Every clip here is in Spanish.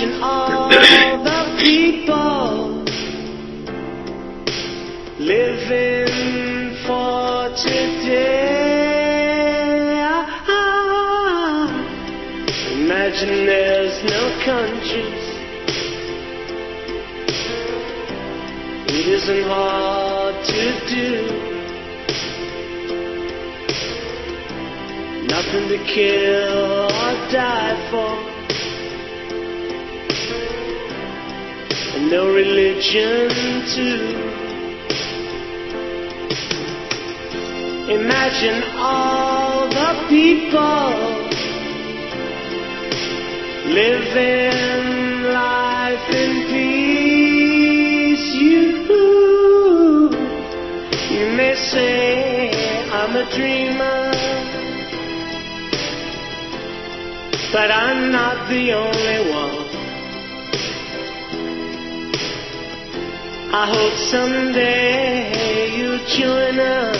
Imagine all the people living for today. Imagine there's no countries. It isn't hard to do. Nothing to kill or die for. And no religion too. Imagine all the people living life in peace. You may say I'm a dreamer, but I'm not the only one. I hope someday you'll join us,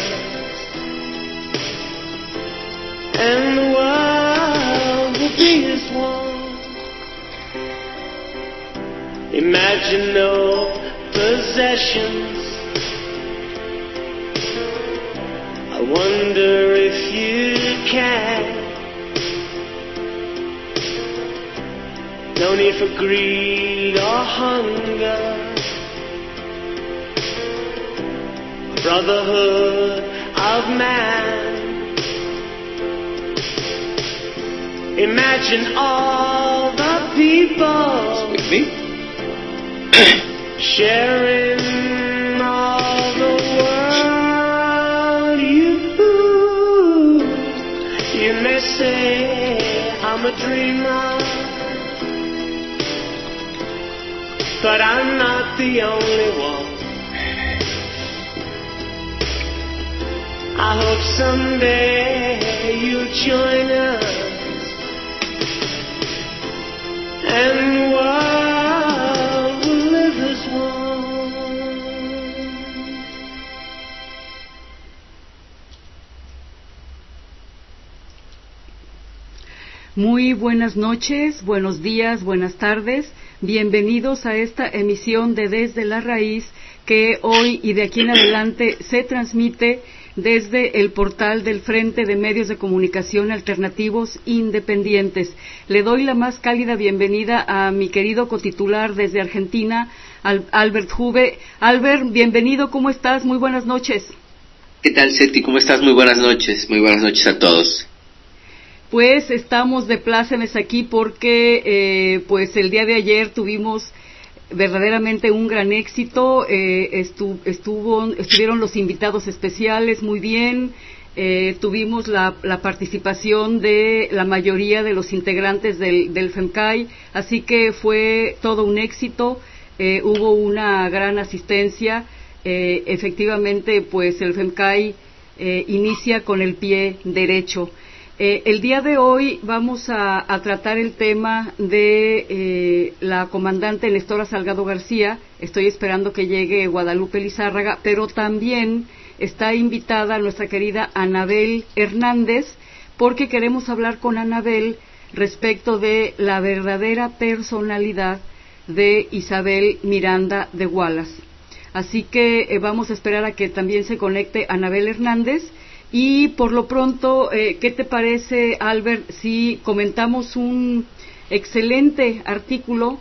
and the world will be as one. Imagine no possessions. I wonder if you can. No need for greed or hunger. A brotherhood of man. Imagine all the people sharing all the world. You may say I'm a dreamer, but I'm not the only one. I hope someday you'll join us, and the world will live as one. Muy buenas noches, buenos días, buenas tardes. Bienvenidos a esta emisión de Desde la Raíz, que hoy y de aquí en adelante se transmite desde el portal del Frente de Medios de Comunicación Alternativos Independientes. Le doy la más cálida bienvenida a mi querido cotitular desde Argentina, Albert Hube. Albert, bienvenido, ¿cómo estás? Muy buenas noches. ¿Qué tal, Seti? ¿Cómo estás? Muy buenas noches a todos. Pues estamos de plácemes aquí porque pues el día de ayer tuvimos verdaderamente un gran éxito. Estuvieron los invitados especiales muy bien. Tuvimos la participación de la mayoría de los integrantes del FEMCAI, así que fue todo un éxito. Hubo una gran asistencia. Efectivamente, pues el FEMCAI inicia con el pie derecho. El día de hoy vamos a tratar el tema de la comandante Nestora Salgado García. Estoy esperando que llegue Guadalupe Lizárraga, pero también está invitada nuestra querida Anabel Hernández, porque queremos hablar con Anabel respecto de la verdadera personalidad de Isabel Miranda de Wallace. Así que vamos a esperar a que también se conecte Anabel Hernández. Y por lo pronto, ¿qué te parece, Albert, si comentamos un excelente artículo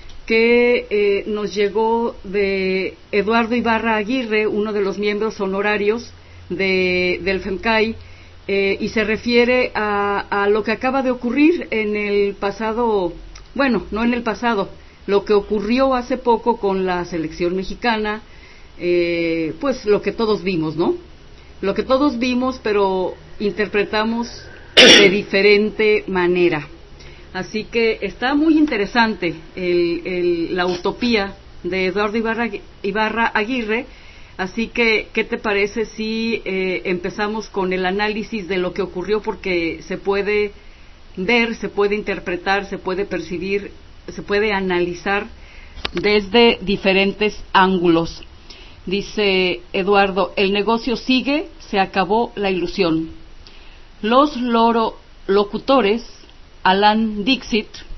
que nos llegó de Eduardo Ibarra Aguirre, uno de los miembros honorarios del FEMCAI, y se refiere a lo que acaba de ocurrir en el pasado, bueno, no en el pasado, lo que ocurrió hace poco con la selección mexicana, pues lo que todos vimos, ¿no? Lo que todos vimos, pero interpretamos de diferente manera. Así que está muy interesante la utopía de Eduardo Ibarra Aguirre. Así que, ¿qué te parece si empezamos con el análisis de lo que ocurrió? Porque se puede ver, se puede interpretar, se puede percibir, se puede analizar desde diferentes ángulos. Dice Eduardo, el negocio sigue, se acabó la ilusión. Los locutores, Alan Dixit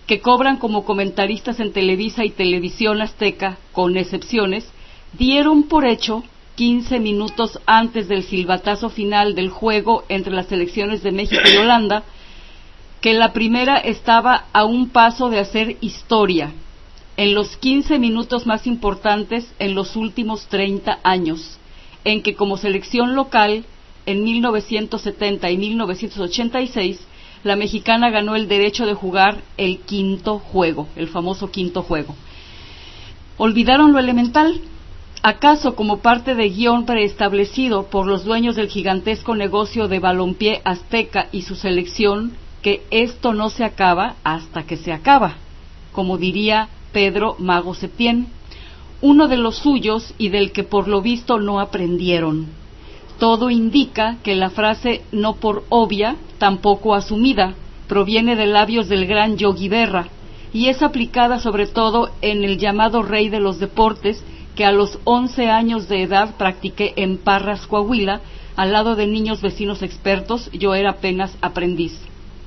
que cobran como comentaristas en Televisa y Televisión Azteca, con excepciones, dieron por hecho 15 minutos antes del silbatazo final del juego entre las selecciones de México y Holanda, que la primera estaba a un paso de hacer historia en los 15 minutos más importantes en los últimos 30 años, en que como selección local, en 1970 y 1986, la mexicana ganó el derecho de jugar el quinto juego, el famoso quinto juego. ¿Olvidaron lo elemental? ¿Acaso como parte de guión preestablecido por los dueños del gigantesco negocio de balompié azteca y su selección, que esto no se acaba hasta que se acaba? Como diría Pedro Mago Septién, uno de los suyos y del que por lo visto no aprendieron. Todo indica que la frase no por obvia, tampoco asumida, proviene de labios del gran Yogi Berra, y es aplicada sobre todo en el llamado rey de los deportes que a los 11 años de edad practiqué en Parras, Coahuila, al lado de niños vecinos expertos. Yo era apenas aprendiz.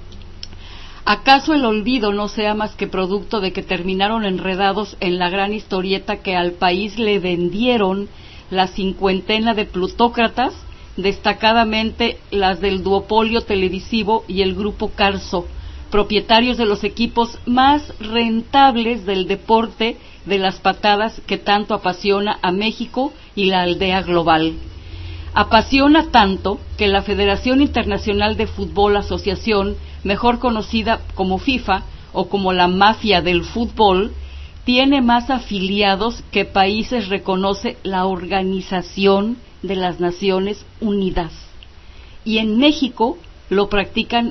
¿Acaso el olvido no sea más que producto de que terminaron enredados en la gran historieta que al país le vendieron la cincuentena de plutócratas, destacadamente las del duopolio televisivo y el grupo Carso, propietarios de los equipos más rentables del deporte de las patadas que tanto apasiona a México y la aldea global? Apasiona tanto que la Federación Internacional de Fútbol Asociación, mejor conocida como FIFA o como la mafia del fútbol, tiene más afiliados que países reconoce la Organización de las Naciones Unidas. Y en México lo practican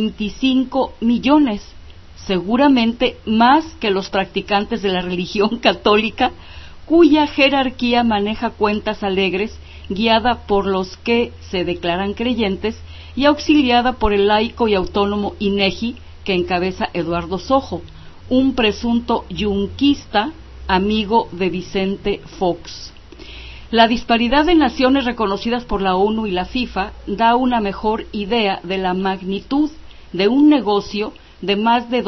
25 millones, seguramente más que los practicantes de la religión católica, cuya jerarquía maneja cuentas alegres, guiada por los que se declaran creyentes y auxiliada por el laico y autónomo INEGI que encabeza Eduardo Sojo, un presunto yunquista amigo de Vicente Fox. La disparidad de naciones reconocidas por la ONU y la FIFA da una mejor idea de la magnitud de un negocio de más de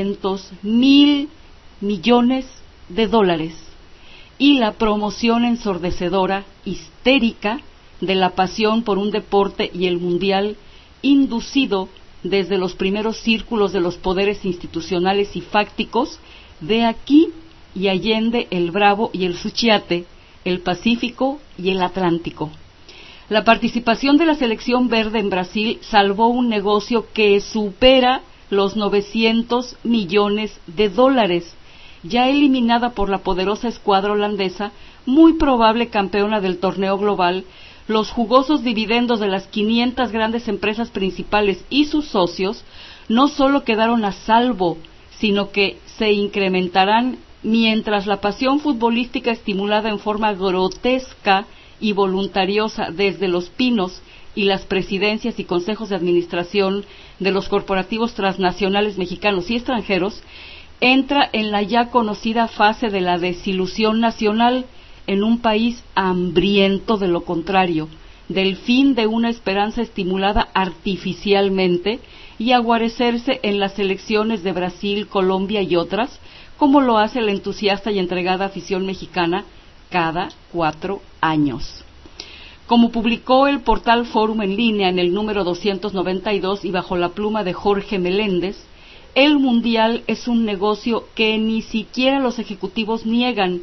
200,000 millones de dólares y la promoción ensordecedora, histérica, de la pasión por un deporte y el mundial, inducido desde los primeros círculos de los poderes institucionales y fácticos de aquí y allende el Bravo y el Suchiate, el Pacífico y el Atlántico. La participación de la selección verde en Brasil salvó un negocio que supera los 900 millones de dólares, ya eliminada por la poderosa escuadra holandesa, muy probable campeona del torneo global. Los jugosos dividendos de las 500 grandes empresas principales y sus socios no solo quedaron a salvo, sino que se incrementarán mientras la pasión futbolística estimulada en forma grotesca y voluntariosa desde los pinos y las presidencias y consejos de administración de los corporativos transnacionales mexicanos y extranjeros, entra en la ya conocida fase de la desilusión nacional en un país hambriento de lo contrario, del fin de una esperanza estimulada artificialmente y a guarecerse en las elecciones de Brasil, Colombia y otras, como lo hace la entusiasta y entregada afición mexicana cada 4 años. Como publicó el portal Fórum en línea en el número 292 y bajo la pluma de Jorge Meléndez, el Mundial es un negocio que ni siquiera los ejecutivos niegan,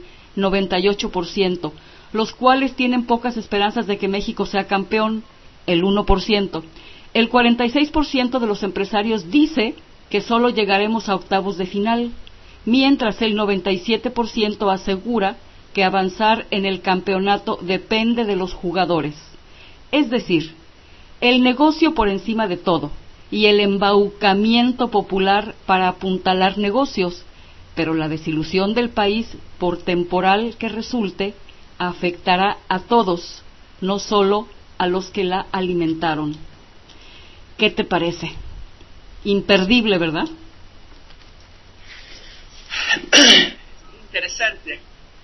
98%, los cuales tienen pocas esperanzas de que México sea campeón, el 1%. El 46% de los empresarios dice que solo llegaremos a octavos de final, mientras el 97% asegura que avanzar en el campeonato depende de los jugadores. Es decir, el negocio por encima de todo y el embaucamiento popular para apuntalar negocios, pero la desilusión del país, por temporal que resulte, afectará a todos, no solo a los que la alimentaron. ¿Qué te parece? Imperdible, ¿verdad? Interesante.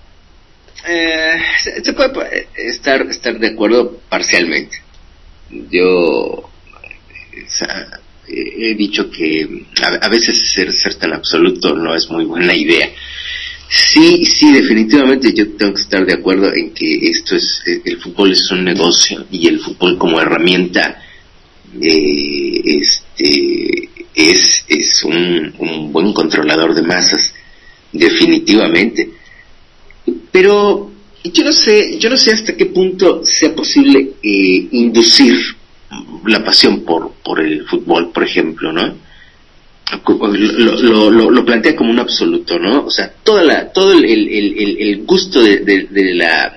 Se puede estar de acuerdo parcialmente. Yo he dicho que a veces ser tan absoluto no es muy buena idea. Sí, definitivamente yo tengo que estar de acuerdo en que el fútbol es un negocio y el fútbol como herramienta es un buen controlador de masas, definitivamente. Pero yo no sé hasta qué punto sea posible inducir la pasión por el fútbol, por ejemplo, ¿no? Lo plantea como un absoluto, ¿no? O sea, todo el gusto de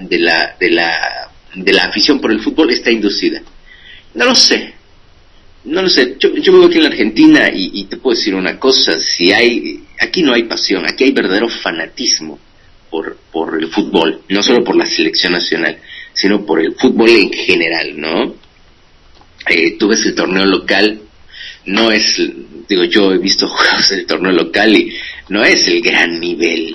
la afición por el fútbol está inducida. No lo sé. Yo vivo aquí en la Argentina y te puedo decir una cosa: aquí no hay pasión, aquí hay verdadero fanatismo por el fútbol, no solo por la selección nacional, sino por el fútbol en general, ¿no? Tú ves el torneo local, yo he visto juegos del torneo local y no es el gran nivel.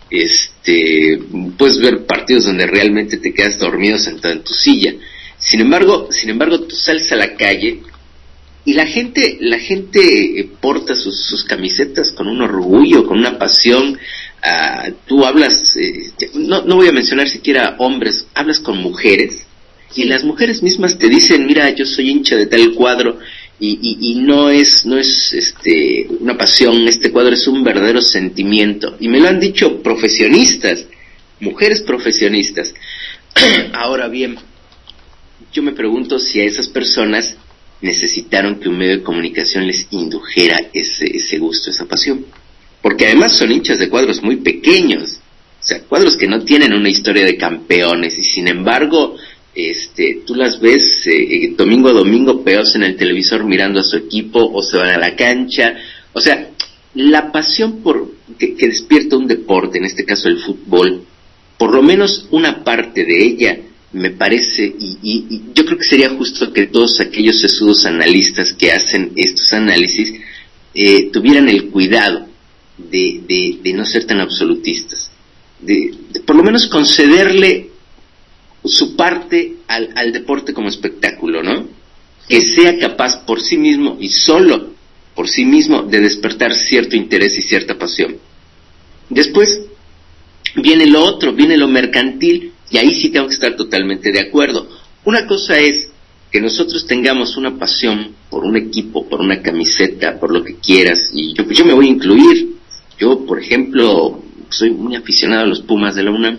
Puedes ver partidos donde realmente te quedas dormido sentado en tu silla. Sin embargo, tú sales a la calle y la gente porta sus camisetas con un orgullo, con una pasión. Tú hablas, no voy a mencionar siquiera hombres, hablas con mujeres y las mujeres mismas te dicen: mira, yo soy hincha de tal cuadro. Y no es una pasión, este cuadro es un verdadero sentimiento. Y me lo han dicho profesionistas, mujeres profesionistas. Ahora bien, yo me pregunto si a esas personas necesitaron que un medio de comunicación les indujera ese gusto, esa pasión. Porque además son hinchas de cuadros muy pequeños, o sea, cuadros que no tienen una historia de campeones, y sin embargo tú las ves domingo a domingo pegados en el televisor mirando a su equipo, o se van a la cancha. O sea, la pasión que despierta un deporte, en este caso el fútbol, por lo menos una parte de ella, me parece, y yo creo que sería justo que todos aquellos sesudos analistas que hacen estos análisis tuvieran el cuidado de no ser tan absolutistas, de por lo menos concederle su parte al deporte como espectáculo, ¿no? Que sea capaz por sí mismo y solo por sí mismo de despertar cierto interés y cierta pasión. Después viene lo otro, viene lo mercantil, y ahí sí tengo que estar totalmente de acuerdo. Una cosa es que nosotros tengamos una pasión por un equipo, por una camiseta, por lo que quieras, y yo me voy a incluir. Yo, por ejemplo, soy muy aficionado a los Pumas de la UNAM.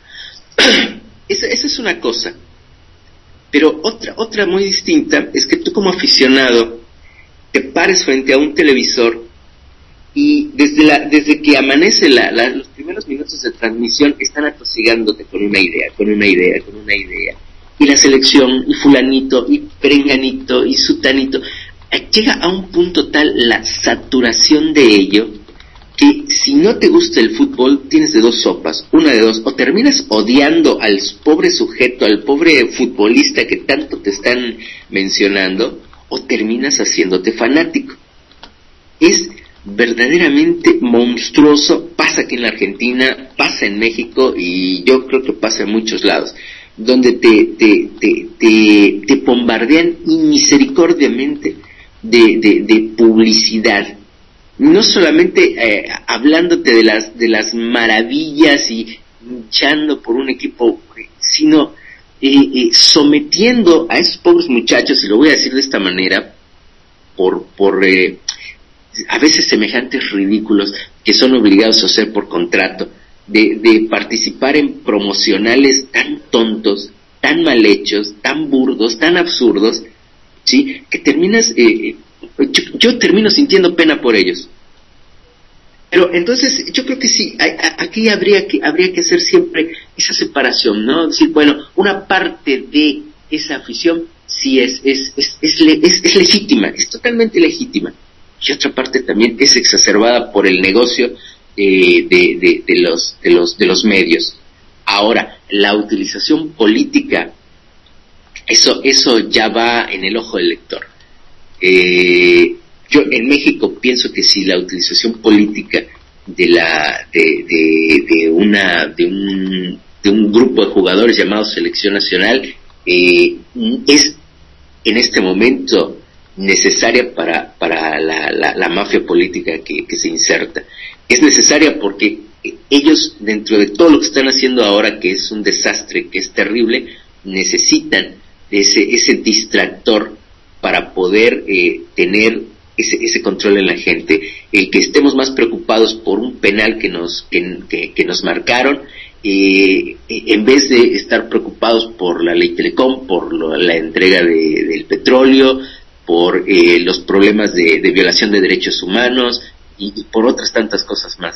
Esa es una cosa, pero otra muy distinta es que tú como aficionado te pares frente a un televisor y desde que amanece los primeros minutos de transmisión están atosigándote con una idea, y la selección, y fulanito, y perenganito, y sutanito. Llega a un punto tal la saturación de ello que si no te gusta el fútbol tienes de dos sopas, una de dos: o terminas odiando al pobre sujeto, al pobre futbolista que tanto te están mencionando, o terminas haciéndote fanático. Es verdaderamente monstruoso. Pasa aquí en la Argentina, pasa en México, y yo creo que pasa en muchos lados, donde te bombardean inmisericordiamente de publicidad. No solamente hablándote de las maravillas y luchando por un equipo, sino sometiendo a esos pobres muchachos, y lo voy a decir de esta manera, por a veces semejantes ridículos que son obligados a hacer por contrato, de participar en promocionales tan tontos, tan mal hechos, tan burdos, tan absurdos, ¿sí? Que terminas... yo termino sintiendo pena por ellos. Pero entonces yo creo que sí, aquí habría que hacer siempre esa separación, ¿no? Decir, bueno, una parte de esa afición sí es legítima, es totalmente legítima, y otra parte también es exacerbada por el negocio de los medios. Ahora, la utilización política, eso ya va en el ojo del lector. Yo en México pienso que si la utilización política de un grupo de jugadores llamados Selección Nacional es en este momento necesaria para la mafia política que se inserta. Es necesaria porque ellos, dentro de todo lo que están haciendo ahora, que es un desastre, que es terrible, necesitan ese distractor para poder tener ese control en la gente. El que estemos más preocupados por un penal que nos marcaron, en vez de estar preocupados por la ley Telecom, por la entrega del petróleo, por los problemas de violación de derechos humanos y por otras tantas cosas más.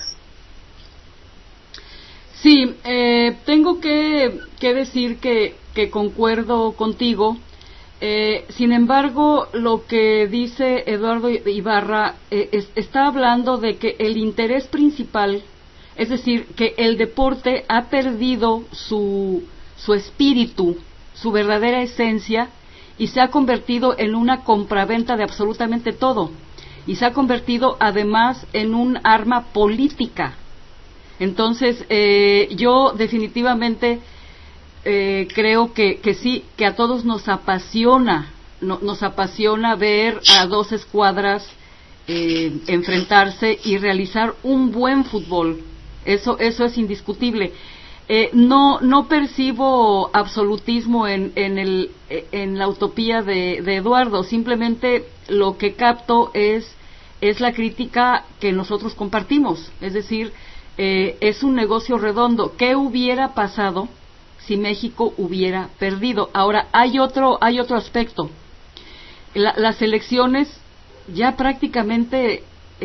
Sí, tengo que decir que concuerdo contigo. Sin embargo, lo que dice Eduardo Ibarra está hablando de que el interés principal, es decir, que el deporte ha perdido su espíritu, su verdadera esencia, y se ha convertido en una compraventa de absolutamente todo, y se ha convertido además en un arma política. Entonces, yo definitivamente creo que sí, que a todos nos apasiona ver a dos escuadras enfrentarse y realizar un buen fútbol. Eso es indiscutible. No percibo absolutismo en la utopía de Eduardo. Simplemente lo que capto es la crítica que nosotros compartimos. Es decir, es un negocio redondo. ¿Qué hubiera pasado si México hubiera perdido? Ahora, hay otro aspecto. Las elecciones ya prácticamente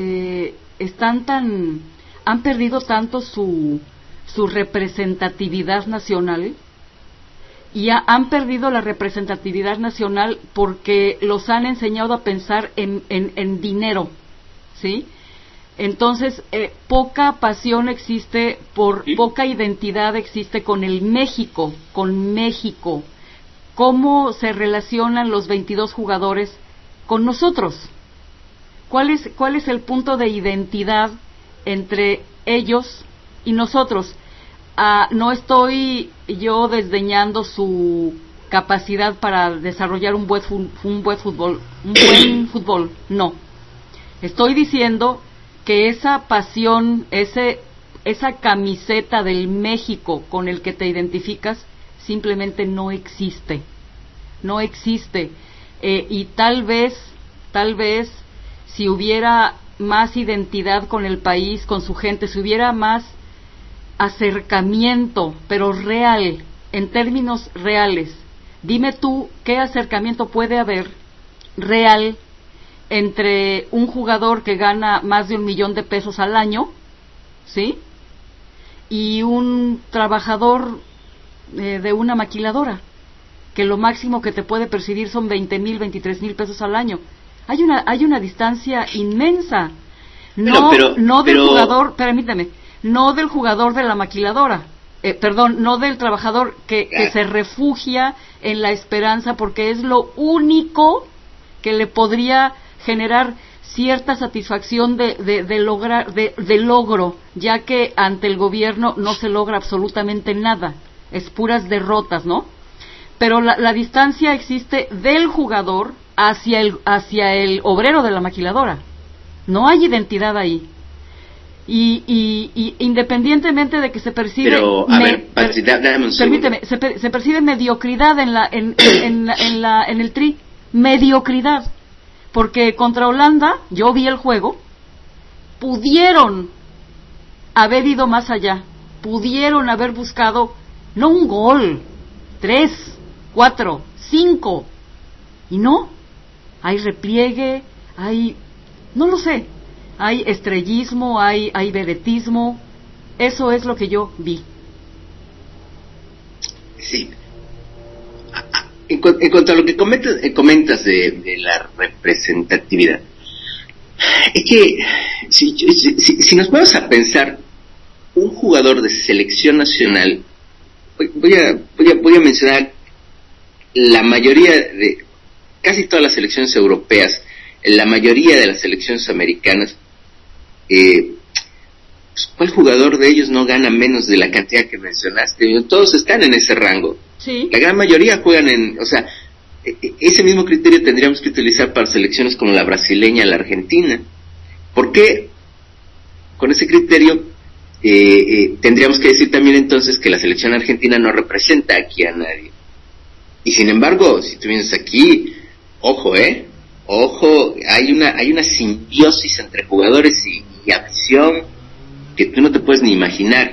han perdido tanto su representatividad nacional, y han perdido la representatividad nacional porque los han enseñado a pensar en dinero, ¿sí? Entonces, poca pasión existe, poca identidad existe con el México, con México. ¿Cómo se relacionan los 22 jugadores con nosotros? ¿Cuál es el punto de identidad entre ellos y nosotros? No estoy yo desdeñando su capacidad para desarrollar un buen fútbol, no. Estoy diciendo que esa pasión, esa camiseta del México con el que te identificas, simplemente no existe. Y tal vez, si hubiera más identidad con el país, con su gente, si hubiera más acercamiento, pero real, en términos reales. Dime tú, ¿qué acercamiento puede haber real entre un jugador que gana más de $1 millón al año, ¿sí?, y un trabajador de una maquiladora, que lo máximo que te puede percibir son 20,000, 23,000 pesos al año? Hay una distancia inmensa. No del jugador, permítame, no del jugador de la maquiladora, no del trabajador que se refugia en la esperanza, porque es lo único que le podría generar cierta satisfacción de logro, ya que ante el gobierno no se logra absolutamente nada, es puras derrotas, ¿no? Pero la distancia existe del jugador hacia el obrero de la maquiladora. No hay identidad ahí. Y independientemente de que se percibe, permíteme, se percibe mediocridad en el Tri, mediocridad, porque contra Holanda, yo vi el juego, pudieron haber ido más allá, pudieron haber buscado no un gol, 3, 4, 5, y no, hay repliegue, no lo sé, hay estrellismo, hay vedetismo. Eso es lo que yo vi. Sí. En cuanto a lo que comentas de la representatividad, es que si nos vamos a pensar, un jugador de selección nacional, voy a mencionar la mayoría de casi todas las selecciones europeas, la mayoría de las selecciones americanas, ¿cuál jugador de ellos no gana menos de la cantidad que mencionaste? Todos están en ese rango. Sí. La gran mayoría juegan ese mismo criterio tendríamos que utilizar para selecciones como la brasileña, la argentina. ¿Por qué? Con ese criterio tendríamos que decir también entonces que la selección argentina no representa aquí a nadie. Y sin embargo, si tú vienes aquí, ojo, hay una simbiosis entre jugadores y afición que tú no te puedes ni imaginar.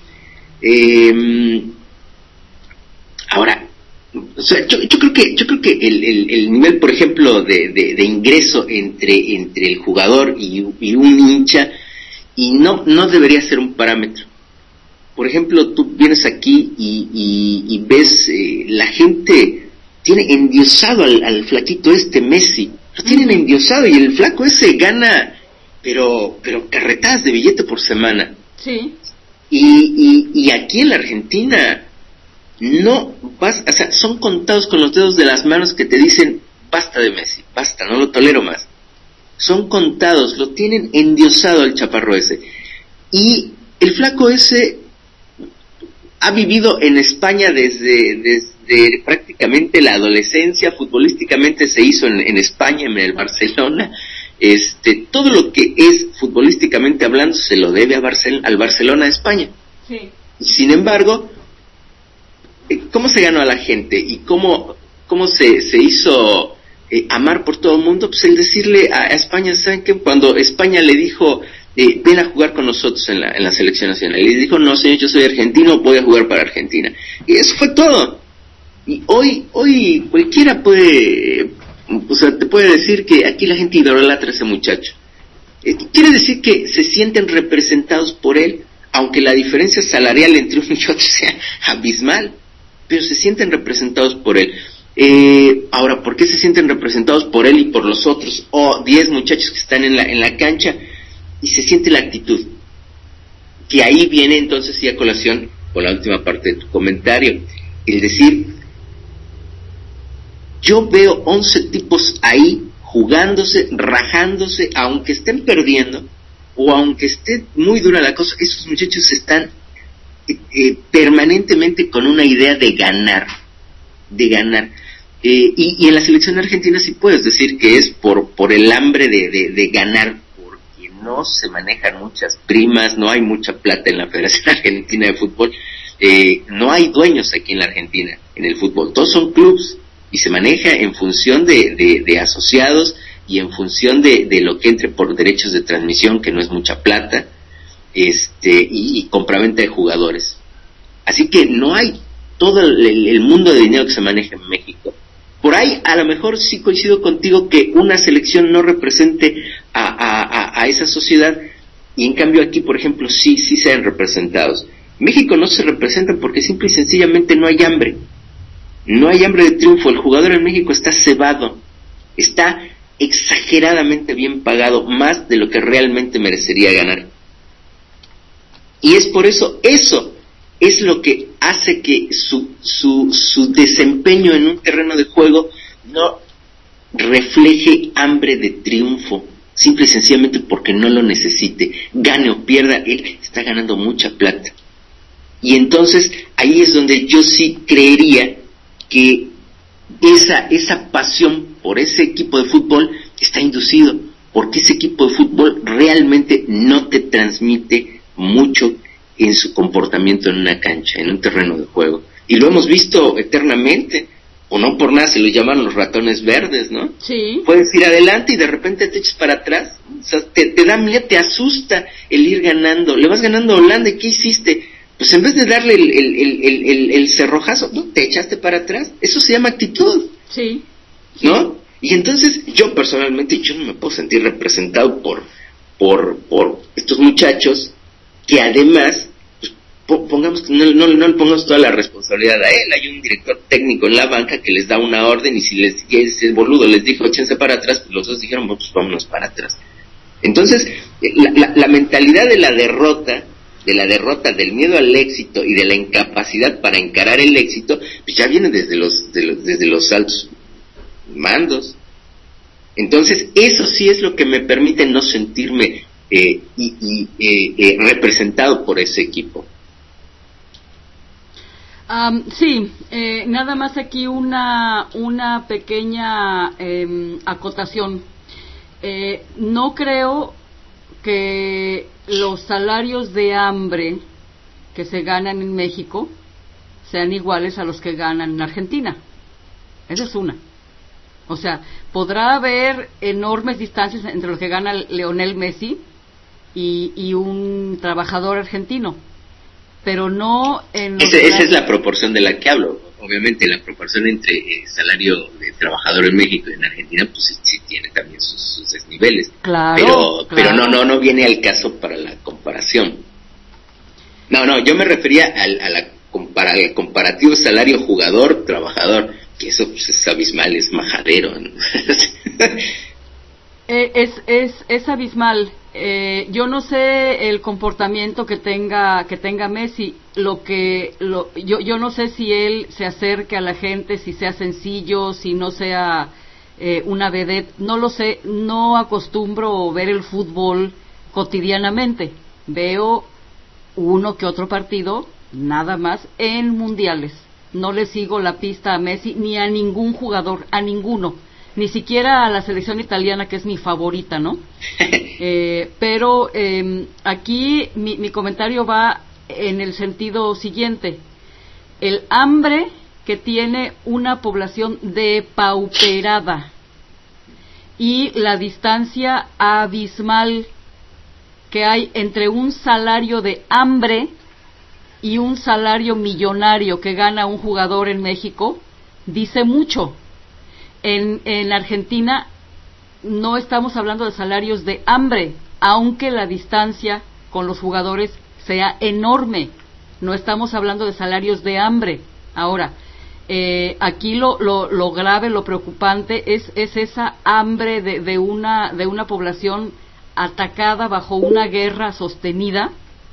Ahora, o sea, yo creo que el nivel, por ejemplo, de ingreso entre el jugador y un hincha, y no debería ser un parámetro. Por ejemplo, tú vienes aquí y ves, la gente tiene endiosado al flaquito Messi, lo tienen endiosado, y el flaco ese gana, pero carretadas de billete por semana. Sí. Y aquí en la Argentina no vas, o sea, son contados con los dedos de las manos que te dicen basta de Messi, basta, no lo tolero más. Son contados, lo tienen endiosado al chaparro ese. Y el flaco ese ha vivido en España desde prácticamente la adolescencia. Futbolísticamente se hizo en España, en el Barcelona. Todo lo que es futbolísticamente hablando se lo debe al Barcelona de España. Sí. Sin embargo, ¿cómo se ganó a la gente? ¿Y cómo se hizo amar por todo el mundo? Pues el decirle a España, ¿saben qué? Cuando España le dijo, ven a jugar con nosotros en la selección nacional, y le dijo, no señor, yo soy argentino, voy a jugar para Argentina. Y eso fue todo. Y hoy cualquiera puede, o sea, te puede decir que aquí la gente idolatra a ese muchacho. Quiere decir que se sienten representados por él, aunque la diferencia salarial entre uno y otro sea abismal, pero se sienten representados por él. Ahora, ¿por qué se sienten representados por él y por los otros 10 muchachos que están en la cancha? Y se siente la actitud, que ahí viene entonces sí a colación con la última parte de tu comentario, el decir, yo veo 11 tipos ahí jugándose, rajándose, aunque estén perdiendo o aunque esté muy dura la cosa, esos muchachos están permanentemente con una idea de ganar. Y en la selección argentina sí puedes decir que es por el hambre de ganar, porque no se manejan muchas primas, no hay mucha plata en la Federación Argentina de Fútbol, no hay dueños aquí en la Argentina en el fútbol, todos son clubes y se maneja en función de asociados y en función de lo que entre por derechos de transmisión, que no es mucha plata, y compraventa de jugadores. Así que no hay todo el mundo de dinero que se maneja en México. Por ahí a lo mejor sí coincido contigo que una selección no represente a esa sociedad, y en cambio aquí, por ejemplo, sí sean representados. México no se representa porque simple y sencillamente no hay hambre. No hay hambre de triunfo. El jugador en México está cebado, está exageradamente bien pagado, más de lo que realmente merecería ganar. Y es por eso es lo que hace que su desempeño en un terreno de juego no refleje hambre de triunfo, simple y sencillamente porque no lo necesite. Gane o pierda, él está ganando mucha plata. Y entonces ahí es donde yo sí creería que esa pasión por ese equipo de fútbol está inducido, porque ese equipo de fútbol realmente no te transmite mucho en su comportamiento en una cancha, en un terreno de juego. Y lo hemos visto eternamente, o no por nada se lo llaman los ratones verdes, ¿no? Sí. Puedes ir adelante y de repente te echas para atrás, o sea, te da miedo, te asusta el ir ganando. Le vas ganando a Holanda, ¿y qué hiciste? Pues en vez de darle el cerrojazo, no, te echaste para atrás. Eso se llama actitud. Sí. ¿No? Y entonces yo personalmente, yo no me puedo sentir representado por estos muchachos que además, pues, pongamos que no le pongamos toda la responsabilidad a él. Hay un director técnico en la banca que les da una orden, y si ese boludo les dijo échense para atrás, pues los dos dijeron pues vámonos para atrás. Entonces la mentalidad de la derrota, del miedo al éxito y de la incapacidad para encarar el éxito, pues ya viene desde los altos mandos. Entonces eso sí es lo que me permite no sentirme representado por ese equipo. Sí, nada más aquí una pequeña acotación. No creo que los salarios de hambre que se ganan en México sean iguales a los que ganan en Argentina. Esa es una. O sea, podrá haber enormes distancias entre lo que gana Lionel Messi y un trabajador argentino, pero no en los esa es la proporción de la que hablo. Obviamente la proporción entre salario de trabajador en México y en Argentina pues sí tiene también sus desniveles. Claro, pero no viene al caso para la comparación. No, yo me refería al comparativo salario jugador-trabajador, que eso pues, es abismal, es majadero, ¿no? Es abismal. Yo no sé el comportamiento que tenga Messi. Yo no sé si él se acerque a la gente, si sea sencillo, si no sea una vedette. No lo sé. No acostumbro ver el fútbol cotidianamente. Veo uno que otro partido, nada más, en mundiales. No le sigo la pista a Messi ni a ningún jugador, a ninguno. Ni siquiera a la selección italiana, que es mi favorita, ¿no? Pero aquí mi comentario va en el sentido siguiente. El hambre que tiene una población depauperada y la distancia abismal que hay entre un salario de hambre y un salario millonario que gana un jugador en México, dice mucho. En Argentina no estamos hablando de salarios de hambre, aunque la distancia con los jugadores sea enorme. No estamos hablando de salarios de hambre. Ahora, aquí lo grave, lo preocupante es esa hambre de una población atacada bajo una guerra sostenida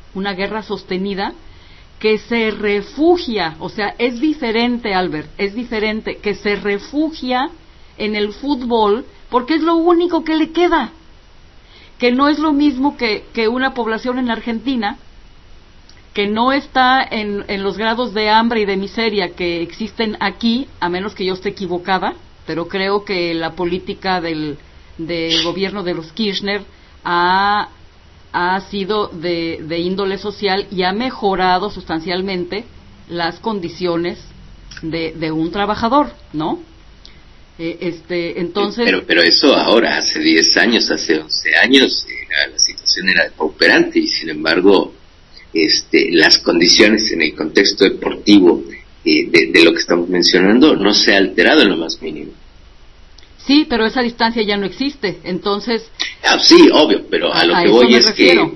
que se refugia, o sea, es diferente, Albert, es diferente, que se refugia en el fútbol porque es lo único que le queda, que no es lo mismo que una población en Argentina que no está en los grados de hambre y de miseria que existen aquí, a menos que yo esté equivocada, pero creo que la política del gobierno de los Kirchner ha sido de índole social y ha mejorado sustancialmente las condiciones de un trabajador, ¿no? Entonces... Pero eso ahora, hace 10 años, hace 11 años, la situación era depauperante y sin embargo las condiciones en el contexto deportivo de lo que estamos mencionando no se ha alterado en lo más mínimo. Sí, pero esa distancia ya no existe, entonces... sí, obvio, pero a lo que voy es refiero.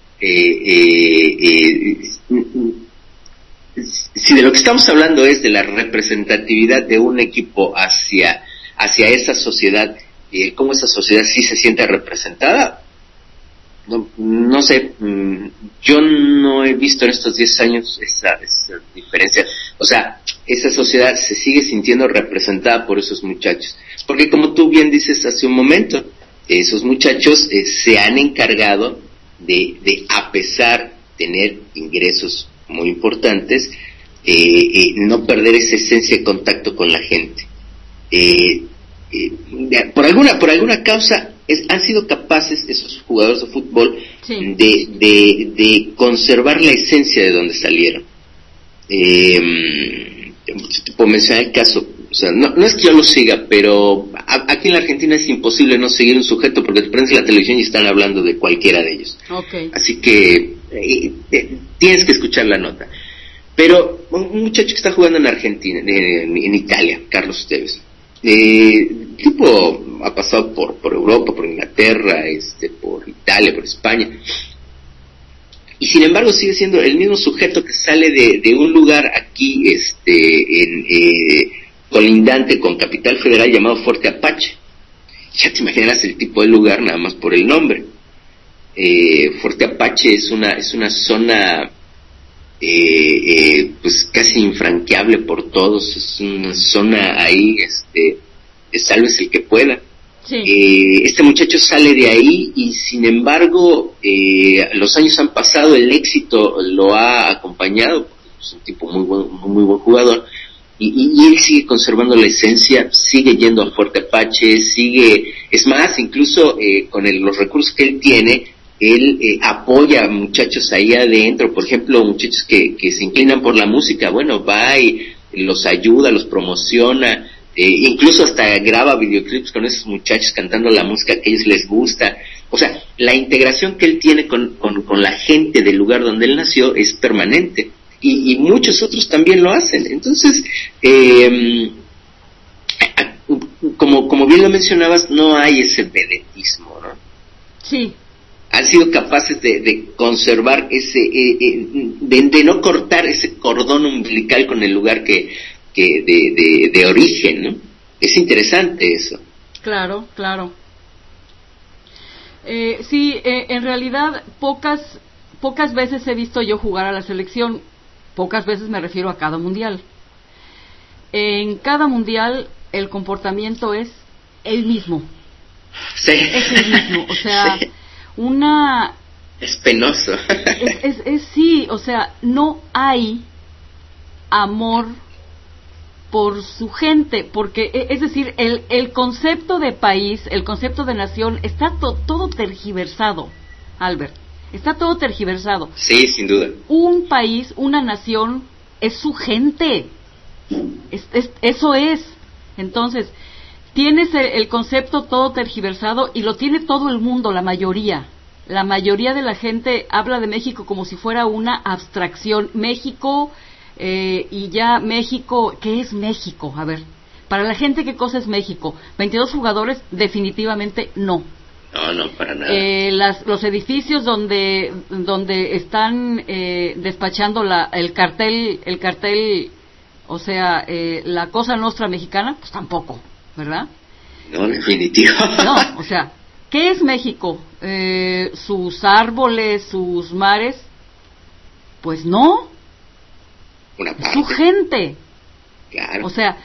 Si de lo que estamos hablando es de la representatividad de un equipo hacia esa sociedad, cómo esa sociedad sí se siente representada, no sé, yo no he visto en estos 10 años esa diferencia. O sea, esa sociedad se sigue sintiendo representada por esos muchachos, porque como tú bien dices hace un momento, esos muchachos se han encargado de a pesar tener ingresos muy importantes, no perder esa esencia de contacto con la gente. Por alguna causa han sido capaces esos jugadores de fútbol sí. de conservar la esencia de donde salieron. Te puedo mencionar el caso, o sea, no es que yo lo siga, pero aquí en la Argentina es imposible no seguir un sujeto porque te prendes la televisión y están hablando de cualquiera de ellos. Okay. Así que tienes que escuchar la nota. Pero un muchacho que está jugando en Argentina, en Italia, Carlos Tevez, el tipo ha pasado por Europa, por Inglaterra, por Italia, por España, y sin embargo sigue siendo el mismo sujeto que sale de un lugar aquí colindante con Capital Federal llamado Fuerte Apache. Ya te imaginas el tipo de lugar nada más por el nombre. Fuerte Apache es una zona pues casi infranqueable por todos, es una zona ahí sálvese el que pueda. Sí. Este muchacho sale de ahí y sin embargo los años han pasado, el éxito lo ha acompañado, es un tipo muy buen jugador, y él sigue conservando la esencia, sigue yendo a Fuerte Apache, es más, incluso con los recursos que él tiene, él apoya a muchachos ahí adentro, por ejemplo, muchachos que se inclinan por la música, bueno, va y los ayuda, los promociona, incluso hasta graba videoclips con esos muchachos cantando la música que a ellos les gusta. O sea, la integración que él tiene con la gente del lugar donde él nació es permanente, y muchos otros también lo hacen. Entonces, como bien lo mencionabas, no hay ese vedetismo, ¿no? Sí. Han sido capaces de conservar de no cortar ese cordón umbilical con el lugar de origen, ¿no? Es interesante eso. Claro. Sí, en realidad pocas veces he visto yo jugar a la selección. Pocas veces me refiero a cada mundial. En cada mundial el comportamiento es el mismo. Sí. Es el mismo, o sea, sí. Es penoso. Sí, o sea, no hay amor por su gente, porque es decir, el concepto de país, el concepto de nación está todo tergiversado, Albert, está todo tergiversado. Sí, sin duda. Un país, una nación es su gente, eso es. Entonces, tienes el concepto todo tergiversado, y lo tiene todo el mundo, la mayoría de la gente habla de México como si fuera una abstracción. México, y ya México, ¿qué es México? A ver, para la gente, ¿qué cosa es México? 22 jugadores, definitivamente no. No, para nada. Los edificios donde están despachando el cartel, o sea, la Cosa Nostra mexicana, pues tampoco, ¿verdad? No, definitivo. No, o sea, ¿qué es México? ¿Sus árboles, sus mares? Pues no. Una parte. Su gente. Claro. O sea,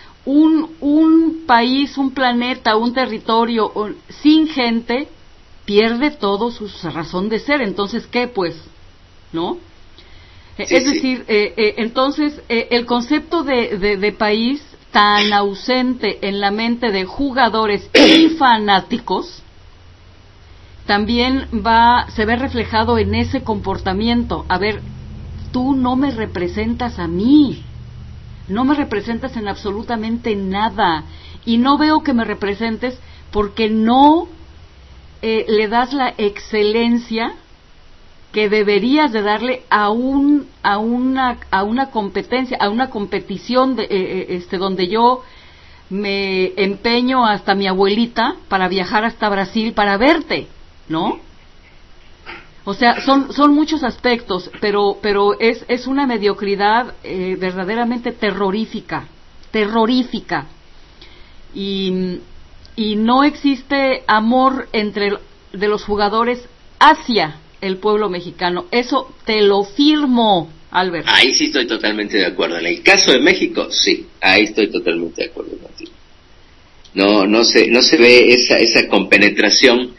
un país, un planeta, un territorio sin gente pierde todo su razón de ser. Entonces, ¿qué pues? ¿No? Sí, es decir, entonces, el concepto de país tan ausente en la mente de jugadores y fanáticos también se ve reflejado en ese comportamiento. A ver, tú no me representas a mí, no me representas en absolutamente nada, y no veo que me representes porque no le das la excelencia que deberías de darle a una competencia, a una competición donde yo me empeño hasta mi abuelita para viajar hasta Brasil para verte, ¿no? O sea, son muchos aspectos, pero es una mediocridad verdaderamente terrorífica, y no existe amor de los jugadores hacia el pueblo mexicano. Eso te lo firmo, Albert. Ahí sí estoy totalmente de acuerdo. En el caso de México, sí, ahí estoy totalmente de acuerdo contigo. No se ve esa compenetración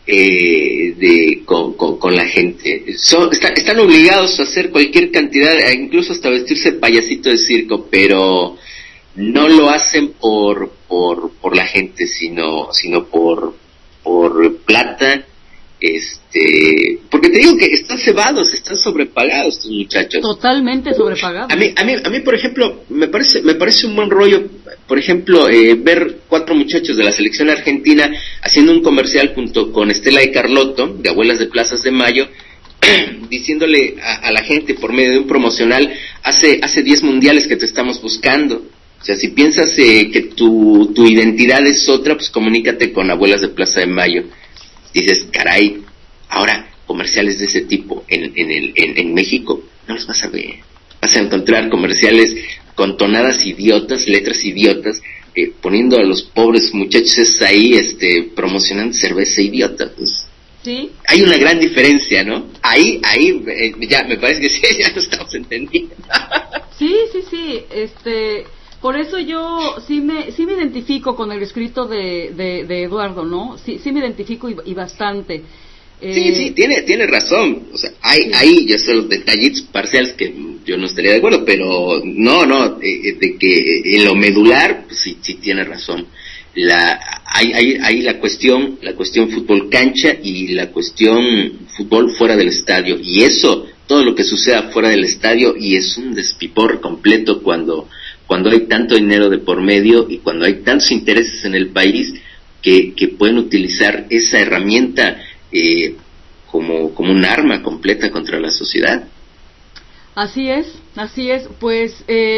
con la gente. Están obligados a hacer cualquier cantidad, incluso hasta vestirse de payasito de circo, pero no lo hacen por la gente, sino por plata. Porque te digo que están cebados, están sobrepagados estos muchachos. Totalmente sobrepagados. A mí, por ejemplo, me parece un buen rollo, por ejemplo, ver 4 muchachos de la selección argentina haciendo un comercial junto con Estela y Carlotto, de Abuelas de Plazas de Mayo, diciéndole a la gente por medio de un promocional: hace 10 mundiales que te estamos buscando. O sea, si piensas que tu identidad es otra, pues comunícate con Abuelas de Plaza de Mayo. Dices, caray, ahora comerciales de ese tipo en México no los vas a ver. Vas a encontrar comerciales con tonadas idiotas, letras idiotas, poniendo a los pobres muchachos ahí promocionando cerveza idiota. Pues, sí. Hay una gran diferencia, ¿no? Ahí ya me parece que sí, ya lo estamos entendiendo. Sí. Por eso yo sí me identifico con el escrito de Eduardo, ¿no? Sí me identifico y bastante. Sí, tiene razón. O sea, hay ya son los detallitos parciales que yo no estaría de acuerdo, pero de que en lo medular, pues, sí tiene razón. Hay la cuestión fútbol cancha y la cuestión fútbol fuera del estadio, y eso, todo lo que suceda fuera del estadio, y es un despipor completo cuando hay tanto dinero de por medio y cuando hay tantos intereses en el país que pueden utilizar esa herramienta como un arma completa contra la sociedad. Así es, pues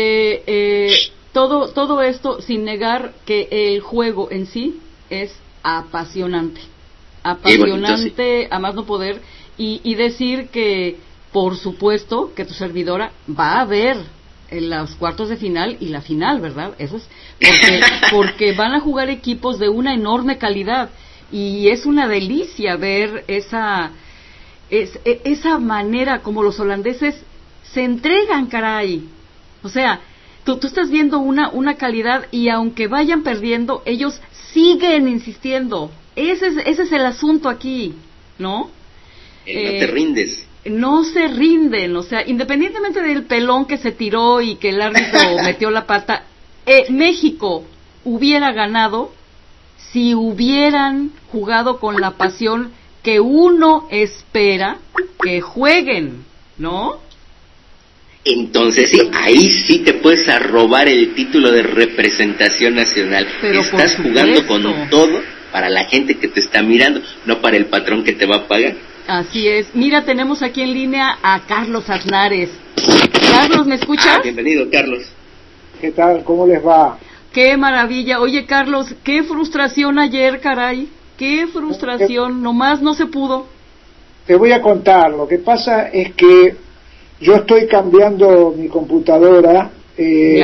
todo esto sin negar que el juego en sí es apasionante, Sí. a más no poder, y decir que por supuesto que tu servidora va a ver en los cuartos de final y la final, ¿verdad? Eso es porque van a jugar equipos de una enorme calidad, y es una delicia ver esa manera como los holandeses se entregan, caray. O sea, tú estás viendo una calidad, y aunque vayan perdiendo, ellos siguen insistiendo. Ese es el asunto aquí, ¿no? No te rindes. No se rinden, o sea, independientemente del pelón que se tiró y que el árbitro metió la pata, México hubiera ganado si hubieran jugado con la pasión que uno espera que jueguen, ¿no? Entonces sí, ahí sí te puedes robar el título de representación nacional. Pero estás jugando con todo para la gente que te está mirando, no para el patrón que te va a pagar. Así es. Mira, tenemos aquí en línea a Carlos Aznares. Carlos, ¿me escuchas? Bienvenido, Carlos. ¿Qué tal? ¿Cómo les va? Qué maravilla. Oye, Carlos, qué frustración ayer, caray. Qué frustración. Nomás no se pudo. Te voy a contar. Lo que pasa es que yo estoy cambiando mi computadora y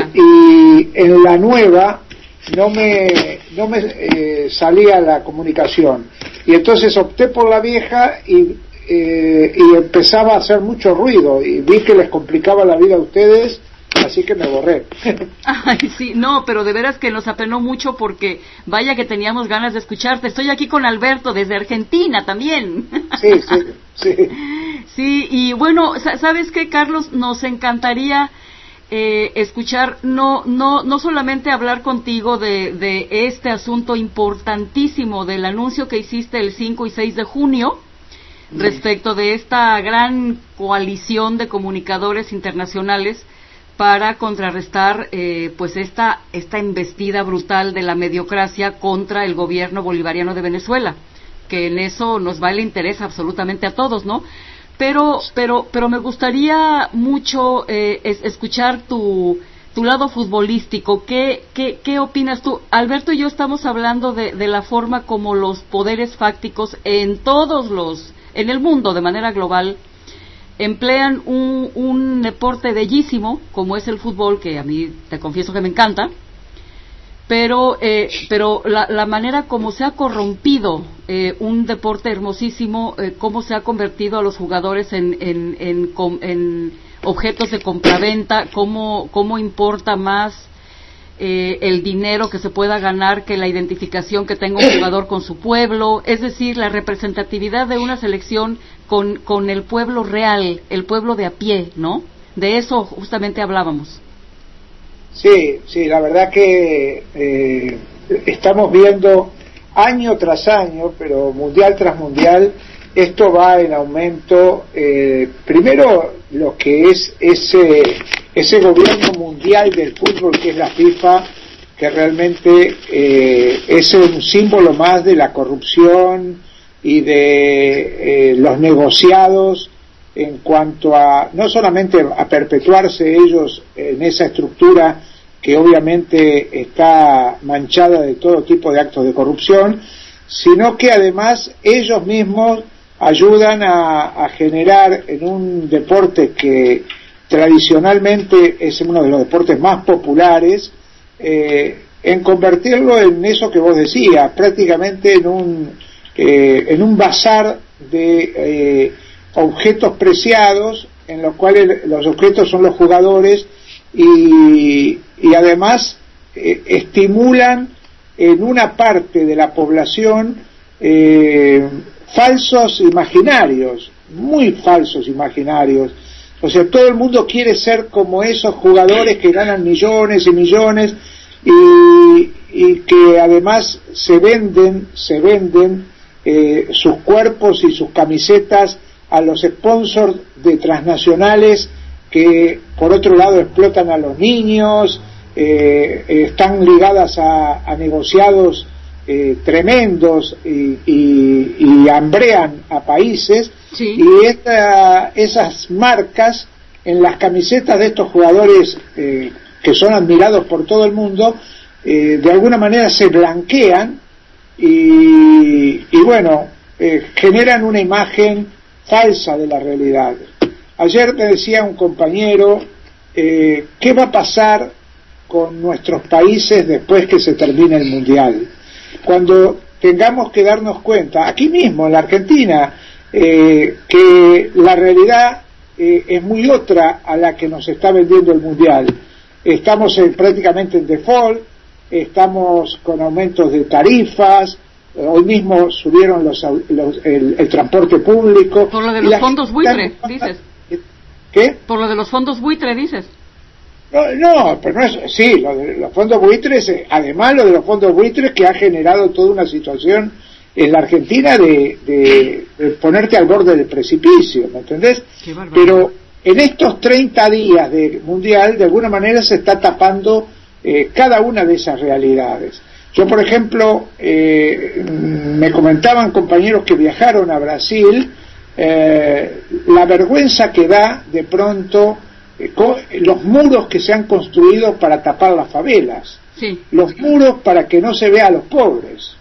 en la nueva no me salía la comunicación, y entonces opté por la vieja y empezaba a hacer mucho ruido, y vi que les complicaba la vida a ustedes, así que me borré. Ay, sí, no, pero de veras que nos apenó mucho, porque vaya que teníamos ganas de escucharte. Estoy aquí con Alberto desde Argentina también. Sí. Sí, y bueno, ¿sabes qué, Carlos? Nos encantaría escuchar, no solamente hablar contigo de este asunto importantísimo del anuncio que hiciste el 5 y 6 de junio respecto de esta gran coalición de comunicadores internacionales para contrarrestar pues esta embestida brutal de la mediocracia contra el gobierno bolivariano de Venezuela, que en eso nos va el interés absolutamente a todos, ¿no? Pero me gustaría mucho escuchar tu lado futbolístico. ¿Qué opinas tú? Alberto y yo estamos hablando de la forma como los poderes fácticos en el mundo de manera global emplean un deporte bellísimo como es el fútbol, que a mí te confieso que me encanta, pero la manera como se ha corrompido un deporte hermosísimo, cómo se ha convertido a los jugadores en objetos de compraventa, cómo importa más el dinero que se pueda ganar que la identificación que tenga un jugador con su pueblo, es decir, la representatividad de una selección con el pueblo real, el pueblo de a pie, ¿no? De eso justamente hablábamos. Sí, la verdad que estamos viendo año tras año, pero mundial tras mundial, esto va en aumento. Primero, lo que es ese gobierno mundial del fútbol, que es la FIFA, que realmente es un símbolo más de la corrupción y de los negociados en cuanto a no solamente a perpetuarse ellos en esa estructura que obviamente está manchada de todo tipo de actos de corrupción, sino que además ellos mismos ayudan a generar en un deporte que tradicionalmente es uno de los deportes más populares, en convertirlo en eso que vos decías, prácticamente en un bazar de objetos preciados, en los cuales los objetos son los jugadores, y además estimulan en una parte de la población falsos imaginarios, muy falsos imaginarios. O sea, todo el mundo quiere ser como esos jugadores que ganan millones y millones y que además se venden sus cuerpos y sus camisetas a los sponsors de transnacionales que por otro lado explotan a los niños, están ligadas a negociados tremendos y hambrean a países. Sí. Y esas marcas en las camisetas de estos jugadores que son admirados por todo el mundo, de alguna manera se blanquean y bueno, generan una imagen falsa de la realidad. Ayer me decía un compañero, ¿qué va a pasar con nuestros países después que se termine el Mundial? Cuando tengamos que darnos cuenta, aquí mismo en la Argentina, que la realidad es muy otra a la que nos está vendiendo el Mundial. Estamos prácticamente en default, estamos con aumentos de tarifas, hoy mismo subieron el transporte público. Por lo de los fondos buitre, dices. ¿Qué? Por lo de los fondos buitre, dices. No, pero no es, sí, lo de los fondos buitres, además lo de los fondos buitres que ha generado toda una situación en la Argentina de ponerte al borde del precipicio, ¿me entendés? Pero en estos 30 días de Mundial, de alguna manera se está tapando cada una de esas realidades. Yo, por ejemplo, me comentaban compañeros que viajaron a Brasil, la vergüenza que da de pronto los muros que se han construido para tapar las favelas, sí. Los muros para que no se vea a los pobres.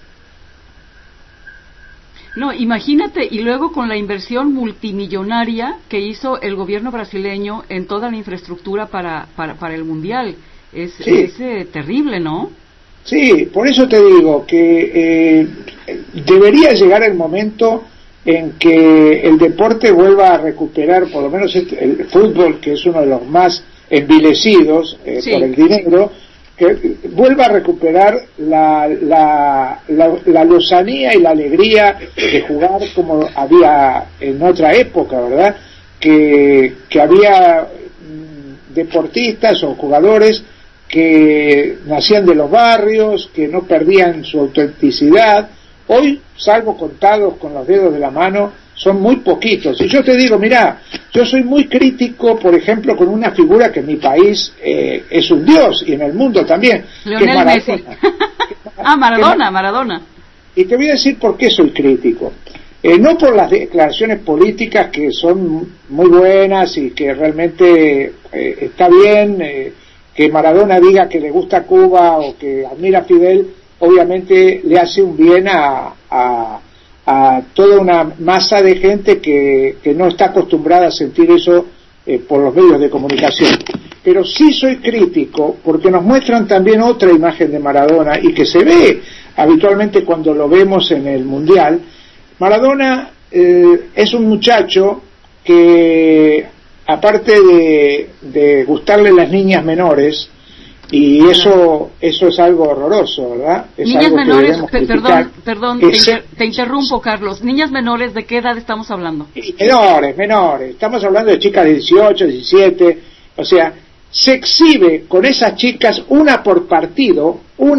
No, imagínate, y luego con la inversión multimillonaria que hizo el gobierno brasileño en toda la infraestructura para el Mundial. Es terrible, ¿no? Sí, por eso te digo que debería llegar el momento en que el deporte vuelva a recuperar, por lo menos el fútbol, que es uno de los más envilecidos sí. por el dinero, que vuelva a recuperar la lozanía y la alegría de jugar como había en otra época, ¿verdad? Que había deportistas o jugadores que nacían de los barrios, que no perdían su autenticidad. Hoy, salvo contados con los dedos de la mano, son muy poquitos. Y yo te digo, mirá, yo soy muy crítico, por ejemplo, con una figura que en mi país es un dios, y en el mundo también, Lionel que es Messi. Maradona. Y te voy a decir por qué soy crítico. No por las declaraciones políticas, que son muy buenas y que realmente está bien, que Maradona diga que le gusta Cuba o que admira a Fidel, obviamente le hace un bien a toda una masa de gente que no está acostumbrada a sentir eso por los medios de comunicación. Pero sí soy crítico porque nos muestran también otra imagen de Maradona y que se ve habitualmente cuando lo vemos en el Mundial. Maradona es un muchacho que, aparte de gustarle las niñas menores, y eso es algo horroroso, ¿verdad? Es niñas algo menores, perdón, te interrumpo, Carlos. Niñas menores, ¿de qué edad estamos hablando? Menores. Estamos hablando de chicas de 18, 17, o sea, se exhibe con esas chicas una por partido,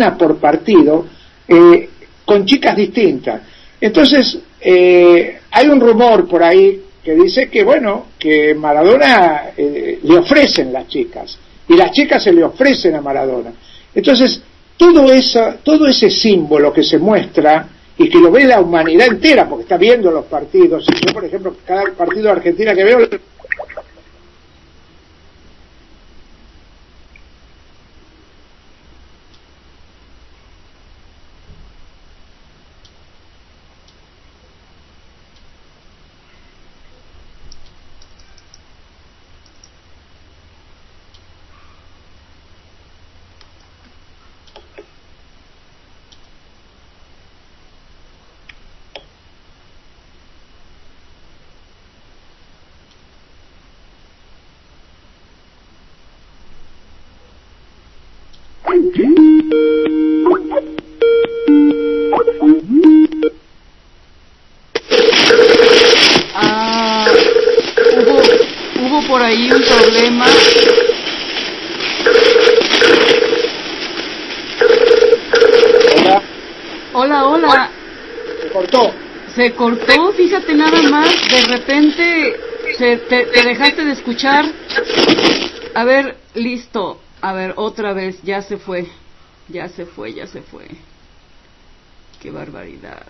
con chicas distintas. Entonces, hay un rumor por ahí que dice que, bueno, que Maradona le ofrecen las chicas, y las chicas se le ofrecen a Maradona. Entonces, todo ese símbolo que se muestra, y que lo ve la humanidad entera, porque está viendo los partidos, y yo, por ejemplo, cada partido de Argentina que veo, ahí un problema. Hola. Hola. Se cortó. Fíjate nada más, de repente te dejaste de escuchar. A ver, listo. A ver, otra vez, ya se fue. Qué barbaridad.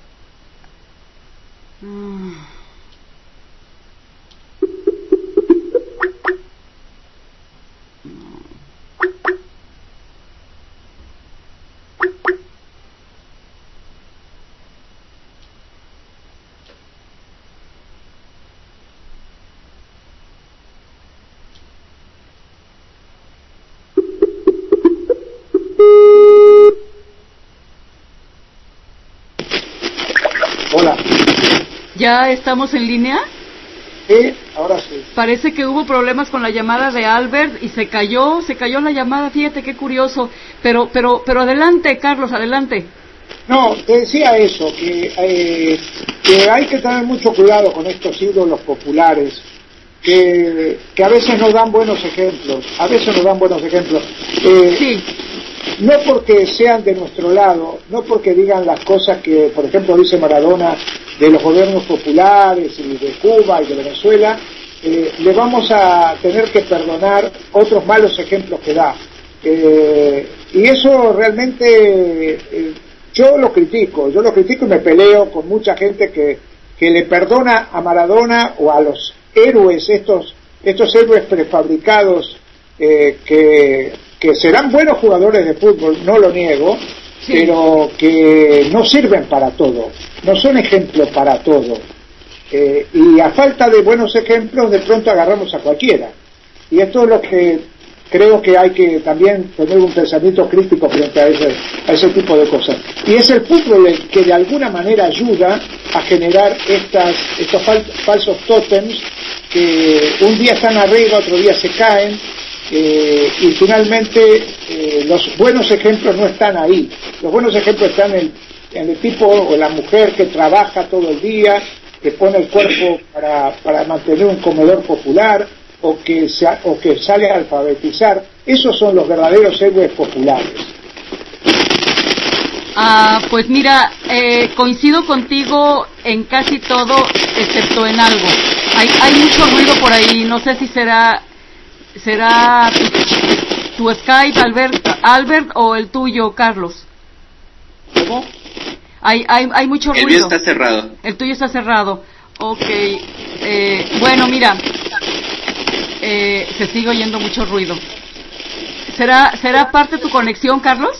Hola. ¿Ya estamos en línea? Sí, ahora sí. Parece que hubo problemas con la llamada de Albert y se cayó la llamada, fíjate qué curioso. Pero adelante, Carlos, adelante. No, te decía eso, que hay que tener mucho cuidado con estos ídolos populares, que a veces nos dan buenos ejemplos, Sí. No porque sean de nuestro lado, no porque digan las cosas que, por ejemplo, dice Maradona de los gobiernos populares y de Cuba y de Venezuela, le vamos a tener que perdonar otros malos ejemplos que da. Y eso realmente yo lo critico y me peleo con mucha gente que le perdona a Maradona o a los héroes, estos héroes prefabricados que serán buenos jugadores de fútbol, no lo niego, sí, pero que no sirven para todo, no son ejemplos para todo. Y a falta de buenos ejemplos, de pronto agarramos a cualquiera. Y esto es lo que creo que hay que también tener un pensamiento crítico frente a ese tipo de cosas. Y es el fútbol el que de alguna manera ayuda a generar estos falsos tótems que un día están arriba, otro día se caen. Y finalmente los buenos ejemplos no están ahí. Los buenos ejemplos están en el tipo o la mujer que trabaja todo el día, que pone el cuerpo para mantener un comedor popular, o que sale a alfabetizar. Esos son los verdaderos héroes populares. Pues mira, coincido contigo en casi todo, excepto en algo. Hay mucho ruido por ahí, no sé si será tu Skype, Albert, o el tuyo, Carlos. ¿Cómo? Hay mucho ruido. El mío está cerrado. El tuyo está cerrado. Ok. Bueno, mira, se sigue oyendo mucho ruido. ¿Será parte de tu conexión, Carlos?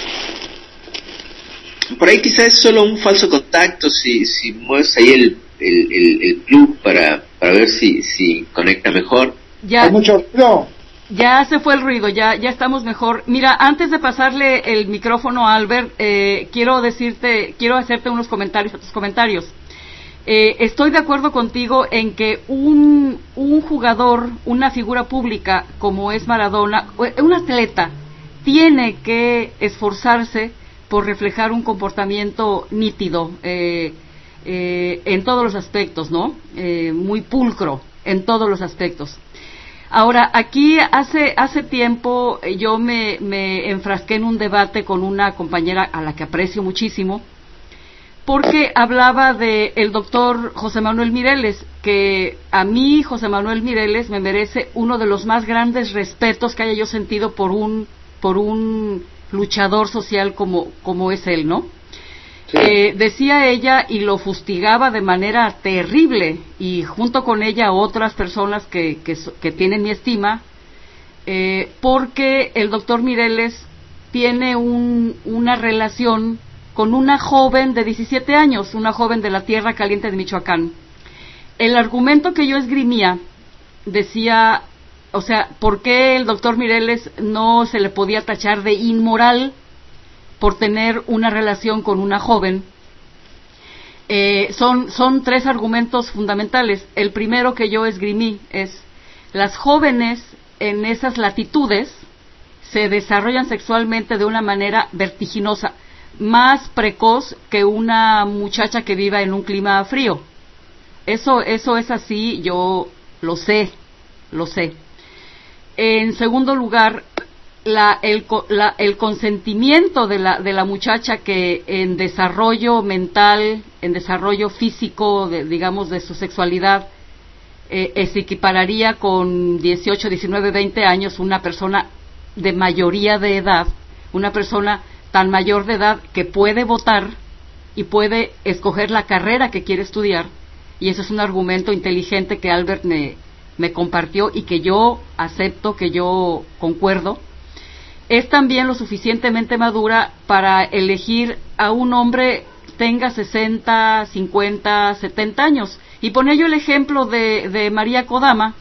Por ahí quizás es solo un falso contacto, si mueves ahí el plug para ver si conecta mejor. Ya, ¿Hay mucho ruido? Ya se fue el ruido, ya estamos mejor. Mira, antes de pasarle el micrófono a Albert, quiero hacerte unos comentarios a tus comentarios. Estoy de acuerdo contigo en que un jugador, una figura pública como es Maradona, un atleta, tiene que esforzarse por reflejar un comportamiento nítido en todos los aspectos, ¿no? Muy pulcro en todos los aspectos. Ahora, aquí hace tiempo yo me enfrasqué en un debate con una compañera a la que aprecio muchísimo, porque hablaba de el doctor José Manuel Mireles, que a mí José Manuel Mireles me merece uno de los más grandes respetos que haya yo sentido por un luchador social como es él, ¿no? Sí. Decía ella, y lo fustigaba de manera terrible, y junto con ella otras personas que tienen mi estima, porque el doctor Mireles tiene una relación con una joven de 17 años, una joven de la Tierra Caliente de Michoacán. El argumento que yo esgrimía decía, o sea, ¿por qué el doctor Mireles no se le podía tachar de inmoral por tener una relación con una joven? Son tres argumentos fundamentales. El primero que yo esgrimí es: las jóvenes en esas latitudes se desarrollan sexualmente de una manera vertiginosa, más precoz que una muchacha que viva en un clima frío. Eso es así, yo lo sé. lo sé. En segundo lugar, el consentimiento de la muchacha, que en desarrollo mental, en desarrollo físico, digamos, de su sexualidad, se equipararía con 18, 19, 20 años, una persona de mayoría de edad, una persona tan mayor de edad que puede votar y puede escoger la carrera que quiere estudiar, y ese es un argumento inteligente que Albert me compartió y que yo acepto, que yo concuerdo. Es también lo suficientemente madura para elegir a un hombre tenga 60, 50, 70 años. Y ponía yo el ejemplo de María Kodama,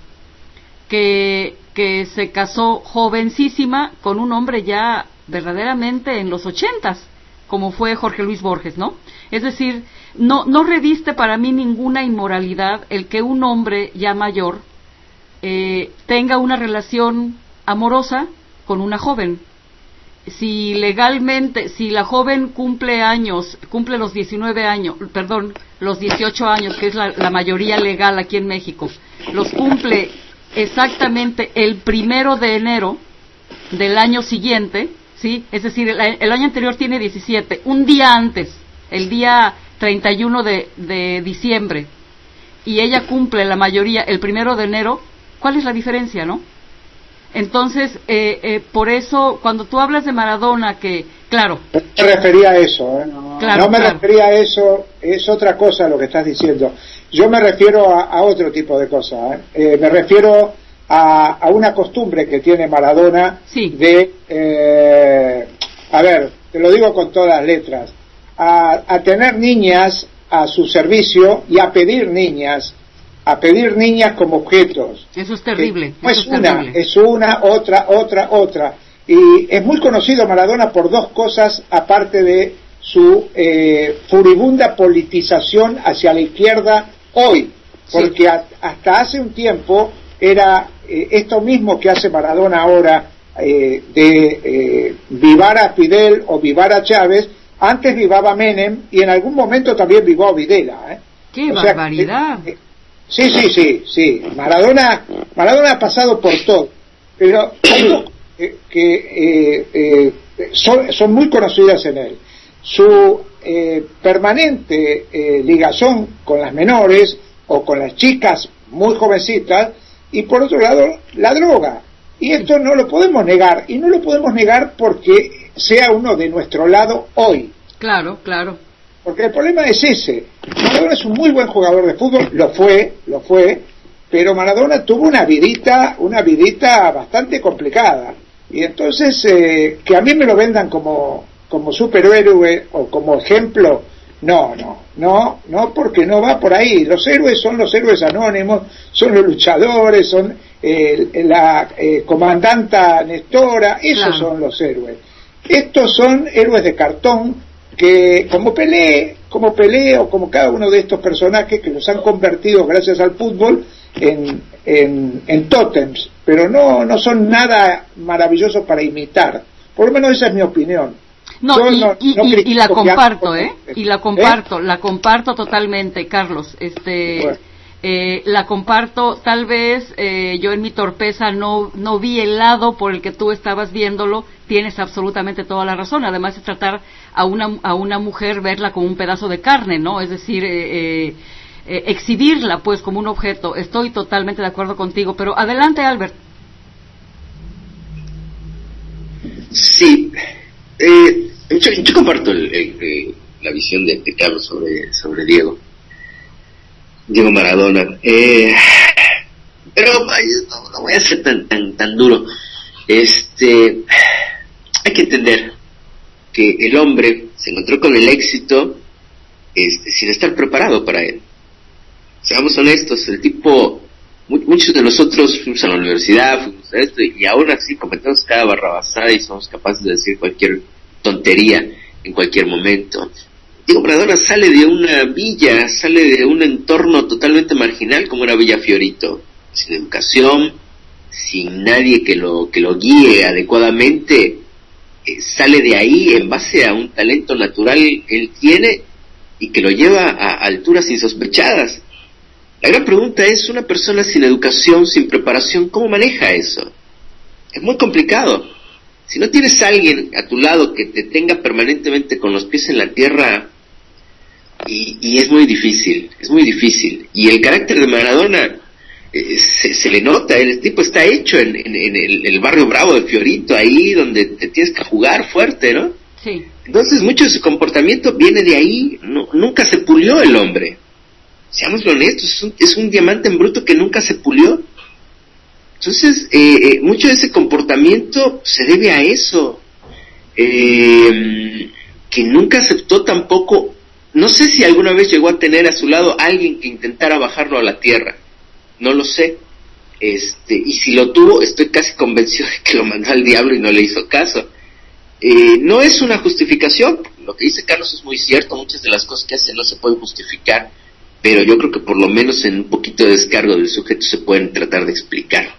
que se casó jovencísima con un hombre ya verdaderamente en los 80s, como fue Jorge Luis Borges, ¿no? Es decir, no reviste para mí ninguna inmoralidad el que un hombre ya mayor tenga una relación amorosa con una joven. Si legalmente, si la joven cumple los 19 años, perdón, los 18 años, que es la mayoría legal aquí en México, los cumple exactamente el 1 de enero del año siguiente, ¿sí? Es decir, el año anterior tiene 17, un día antes, el día 31 de diciembre, y ella cumple la mayoría el 1 de enero, ¿cuál es la diferencia, no? Entonces, por eso, cuando tú hablas de Maradona, que, claro... No me refería a eso, Claro, no me refería a eso, es otra cosa lo que estás diciendo. Yo me refiero a otro tipo de cosas, me refiero a una costumbre que tiene Maradona, sí, de, a ver, te lo digo con todas las letras, a tener niñas a su servicio y a pedir niñas como objetos. Eso es terrible. No es una, es una, otra. Y es muy conocido Maradona por dos cosas, aparte de su furibunda politización hacia la izquierda hoy, porque sí, hasta hace un tiempo era esto mismo que hace Maradona ahora, de vivar a Fidel o vivar a Chávez. Antes vivaba Menem y en algún momento también vivó a Videla. ¡Qué barbaridad! Sí. Maradona ha pasado por todo, pero son muy conocidas en él. Su permanente ligación con las menores o con las chicas muy jovencitas, y por otro lado la droga. Y esto no lo podemos negar, y no lo podemos negar porque sea uno de nuestro lado hoy. Claro. Porque el problema es ese. Maradona es un muy buen jugador de fútbol, lo fue, pero Maradona tuvo una vidita bastante complicada. Y entonces, que a mí me lo vendan como superhéroe o como ejemplo, no, porque no va por ahí. Los héroes son los héroes anónimos, son los luchadores, son la comandanta Nestora, esos son los héroes. Estos son héroes de cartón, que como Pelé o como cada uno de estos personajes que los han convertido gracias al fútbol en tótems, pero no son nada maravillosos para imitar. Por lo menos esa es mi opinión. Y la comparto, la comparto totalmente, Carlos. La comparto. Tal vez yo en mi torpeza no vi el lado por el que tú estabas viéndolo. Tienes absolutamente toda la razón. Además es tratar a una mujer, verla como un pedazo de carne, ¿no? Es decir, exhibirla pues como un objeto. Estoy totalmente de acuerdo contigo, pero adelante, Albert. Sí, yo comparto la visión de Carlos sobre Diego Maradona, pero no voy a ser tan duro. Hay que entender que el hombre se encontró con el éxito sin estar preparado para él. Seamos honestos, el tipo, muchos de nosotros fuimos a la universidad, fuimos a esto, y aún así cometemos cada barrabasada y somos capaces de decir cualquier tontería en cualquier momento. Diego Maradona sale de una villa, sale de un entorno totalmente marginal como era Villa Fiorito, sin educación, sin nadie que lo guíe adecuadamente. Sale de ahí en base a un talento natural que él tiene y que lo lleva a alturas insospechadas. La gran pregunta es, una persona sin educación, sin preparación, ¿cómo maneja eso? Es muy complicado. Si no tienes a alguien a tu lado que te tenga permanentemente con los pies en la tierra, y es muy difícil, es muy difícil. Y el carácter de Maradona se le nota, el tipo está hecho en el barrio bravo de Fiorito, ahí donde te tienes que jugar fuerte, ¿no? Sí. Entonces mucho de su comportamiento viene de ahí, nunca se pulió el hombre. Seamos honestos, es un diamante en bruto que nunca se pulió. Entonces, mucho de ese comportamiento se debe a eso, que nunca aceptó tampoco. No sé si alguna vez llegó a tener a su lado alguien que intentara bajarlo a la tierra, no lo sé, y si lo tuvo, estoy casi convencido de que lo mandó al diablo y no le hizo caso. No es una justificación, lo que dice Carlos es muy cierto, muchas de las cosas que hace no se pueden justificar, pero yo creo que por lo menos en un poquito de descargo del sujeto se pueden tratar de explicar.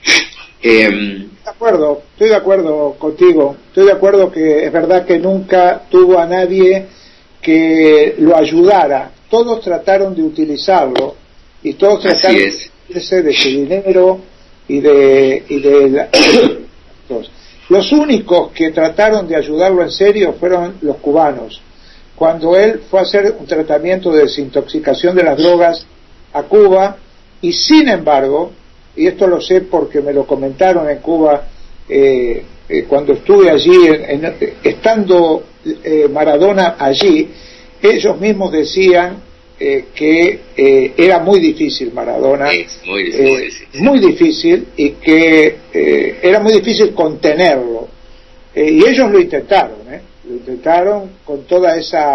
Estoy de acuerdo contigo, estoy de acuerdo que es verdad que nunca tuvo a nadie que lo ayudara, todos trataron de utilizarlo y todos trataron de hacerse de su dinero y de los únicos que trataron de ayudarlo en serio fueron los cubanos. Cuando él fue a hacer un tratamiento de desintoxicación de las drogas a Cuba, y sin embargo, y esto lo sé porque me lo comentaron en Cuba cuando estuve allí, estando Maradona allí, ellos mismos decían que era muy difícil Maradona, muy difícil, y que era muy difícil contenerlo, y ellos lo intentaron con toda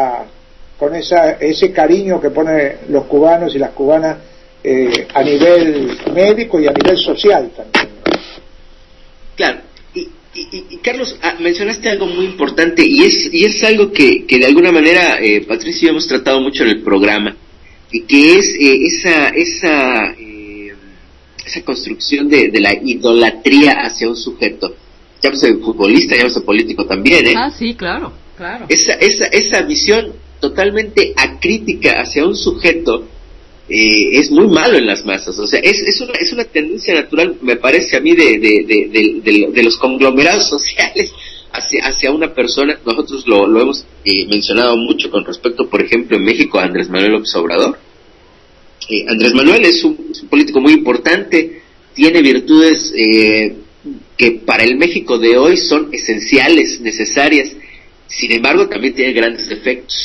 ese cariño que ponen los cubanos y las cubanas a nivel médico y a nivel social también. Claro, y Carlos, mencionaste algo muy importante, y es algo que de alguna manera Patricio y yo hemos tratado mucho en el programa, que es esa construcción de la idolatría hacia un sujeto, llámese futbolista, llámese político también, sí, claro. Esa visión totalmente acrítica hacia un sujeto es muy malo en las masas. O sea, es una tendencia natural, me parece a mí, de los conglomerados sociales hacia una persona. Nosotros lo hemos mencionado mucho con respecto, por ejemplo, en México, a Andrés Manuel López Obrador. Andrés Manuel es un político muy importante, tiene virtudes que para el México de hoy son esenciales, necesarias. Sin embargo, también tiene grandes defectos,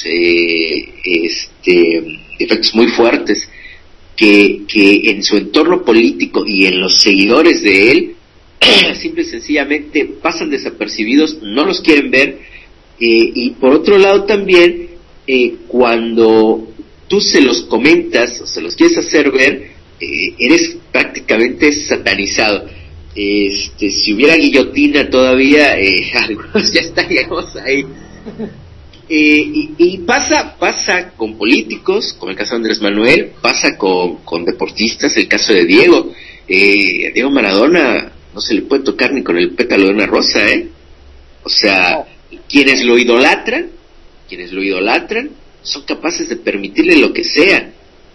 defectos muy fuertes, que en su entorno político y en los seguidores de él, simple y sencillamente pasan desapercibidos, no los quieren ver, y por otro lado también, cuando tú se los comentas o se los quieres hacer ver, eres prácticamente satanizado. Si hubiera guillotina todavía, algunos ya estaríamos ahí. Y pasa con políticos, como el caso de Andrés Manuel, pasa con deportistas, el caso de Diego. A Diego Maradona no se le puede tocar ni con el pétalo de una rosa, O sea, quienes lo idolatran son capaces de permitirle lo que sea.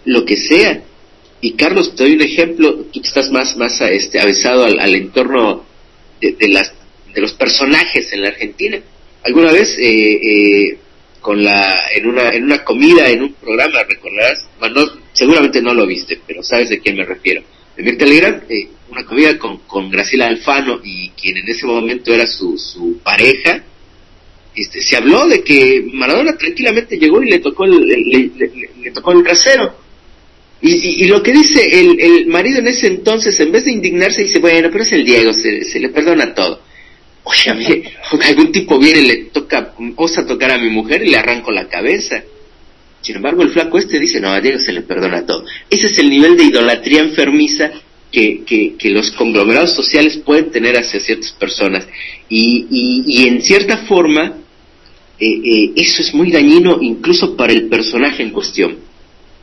Y Carlos, te doy un ejemplo, tú que estás más avesado al entorno de los personajes en la Argentina. Alguna vez en una comida, en un programa, recordarás, bueno, seguramente no lo viste, pero sabes de quién me refiero, de Mirta Legrand, una comida con Graciela Alfano, y quien en ese momento era su pareja. Se habló de que Maradona tranquilamente llegó y le tocó el trasero. Y lo que dice el marido en ese entonces, en vez de indignarse, dice, bueno, pero es el Diego, se le perdona todo. Oye, a mí, algún tipo viene y osa tocar a mi mujer y le arranco la cabeza. Sin embargo, el flaco dice, no, a Diego se le perdona todo. Ese es el nivel de idolatría enfermiza que los conglomerados sociales pueden tener hacia ciertas personas. Y en cierta forma, eso es muy dañino incluso para el personaje en cuestión.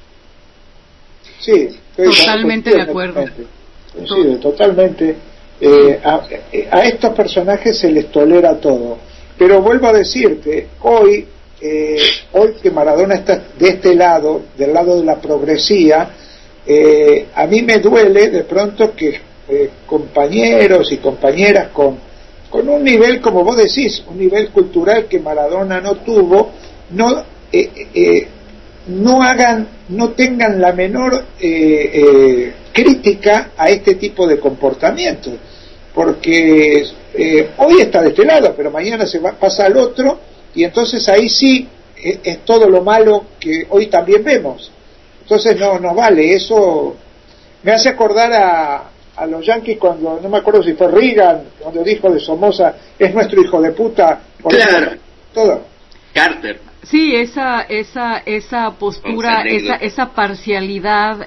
Sí, totalmente de acuerdo. Coincido, totalmente. A estos personajes se les tolera todo. Pero vuelvo a decirte, hoy que Maradona está de este lado, del lado de la progresía, a mí me duele de pronto que compañeros y compañeras con un nivel, como vos decís, un nivel cultural que Maradona no tuvo, no tengan la menor crítica a este tipo de comportamiento, porque hoy está de este lado, pero mañana pasa al otro, y entonces ahí sí es todo lo malo que hoy también vemos. Entonces no vale. Eso me hace acordar a los Yankees cuando, no me acuerdo si fue Reagan, cuando dijo de Somoza, es nuestro hijo de puta. Claro. Todo. Carter. Sí, esa postura, esa parcialidad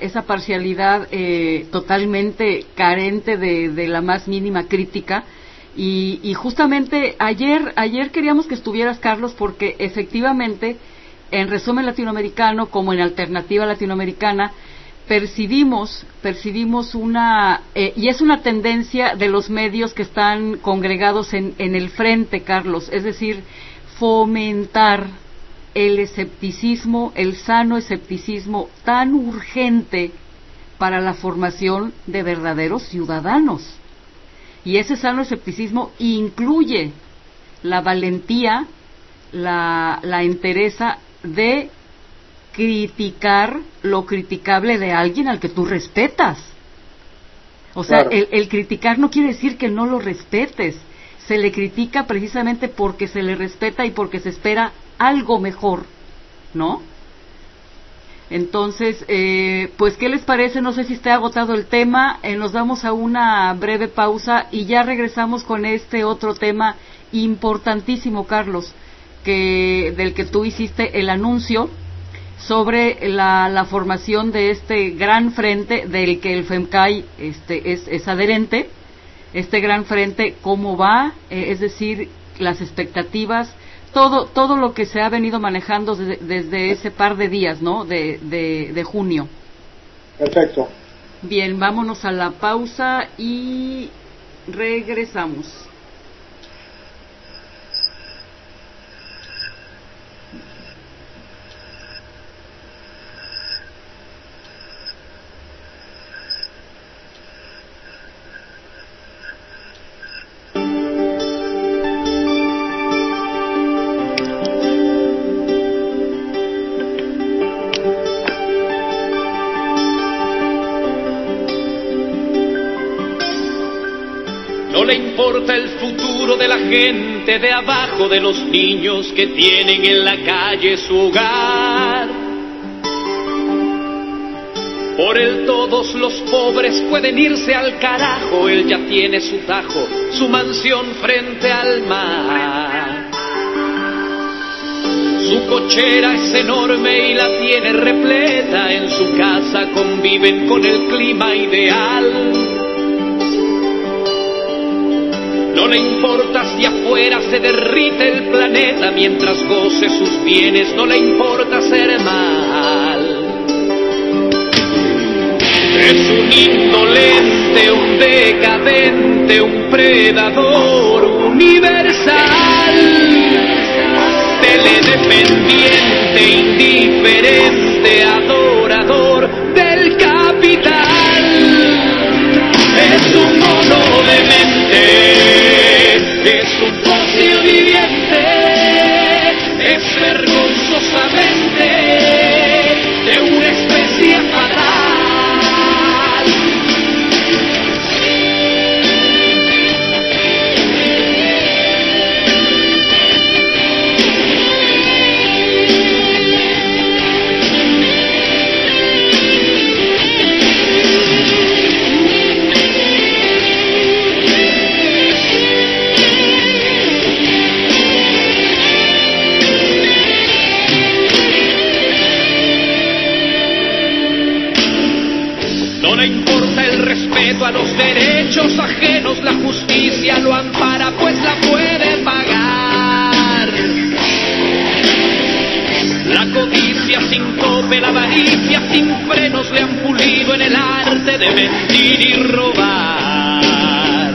totalmente carente de la más mínima crítica. Y justamente ayer queríamos que estuvieras, Carlos, porque efectivamente en Resumen Latinoamericano como en Alternativa Latinoamericana percibimos una y es una tendencia de los medios que están congregados en el frente, Carlos, es decir, fomentar el escepticismo, el sano escepticismo tan urgente para la formación de verdaderos ciudadanos. Y ese sano escepticismo incluye la valentía, la entereza de criticar lo criticable de alguien al que tú respetas. O sea, claro. el criticar no quiere decir que no lo respetes. Se le critica precisamente porque se le respeta y porque se espera algo mejor, ¿no? Entonces, pues, ¿qué les parece? No sé si esté agotado el tema. Nos damos a una breve pausa y ya regresamos con este otro tema importantísimo, Carlos, del que tú hiciste el anuncio sobre la formación de este gran frente del que el FEMCAI es adherente. Este gran frente, ¿cómo va? Es decir, las expectativas, todo lo que se ha venido manejando desde ese par de días, ¿no? De junio. Perfecto. Bien, vámonos a la pausa y regresamos. No le importa el futuro de la gente de abajo, de los niños que tienen en la calle su hogar. Por él todos los pobres pueden irse al carajo, él ya tiene su tajo, su mansión frente al mar. Su cochera es enorme y la tiene repleta, en su casa conviven con el clima ideal. No le importa si afuera se derrite el planeta, mientras goce sus bienes, no le importa ser mal. Es un indolente, un decadente, un predador universal. Teledependiente, indiferente, adorador del capital. Es un mono demente. Es un fósil viviente, es vergonzosamente de una especie fatal. A los derechos ajenos la justicia lo ampara, pues la puede pagar. La codicia sin tope, la avaricia sin frenos le han pulido en el arte de mentir y robar.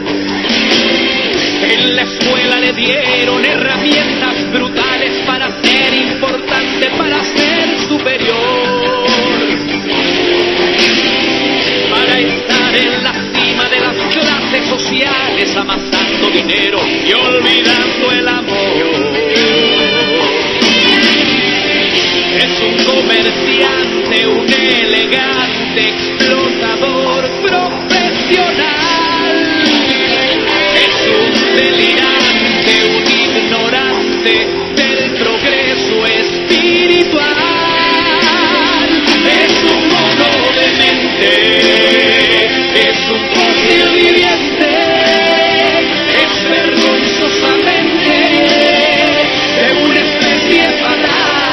En la escuela le dieron herramientas brutales para ser importante, para ser superior. gigante explotador profesional. Es un delirante, un ignorante del progreso espiritual. Es un mono de mente, es un fósil viviente, es vergonzosamente de una especie fatal.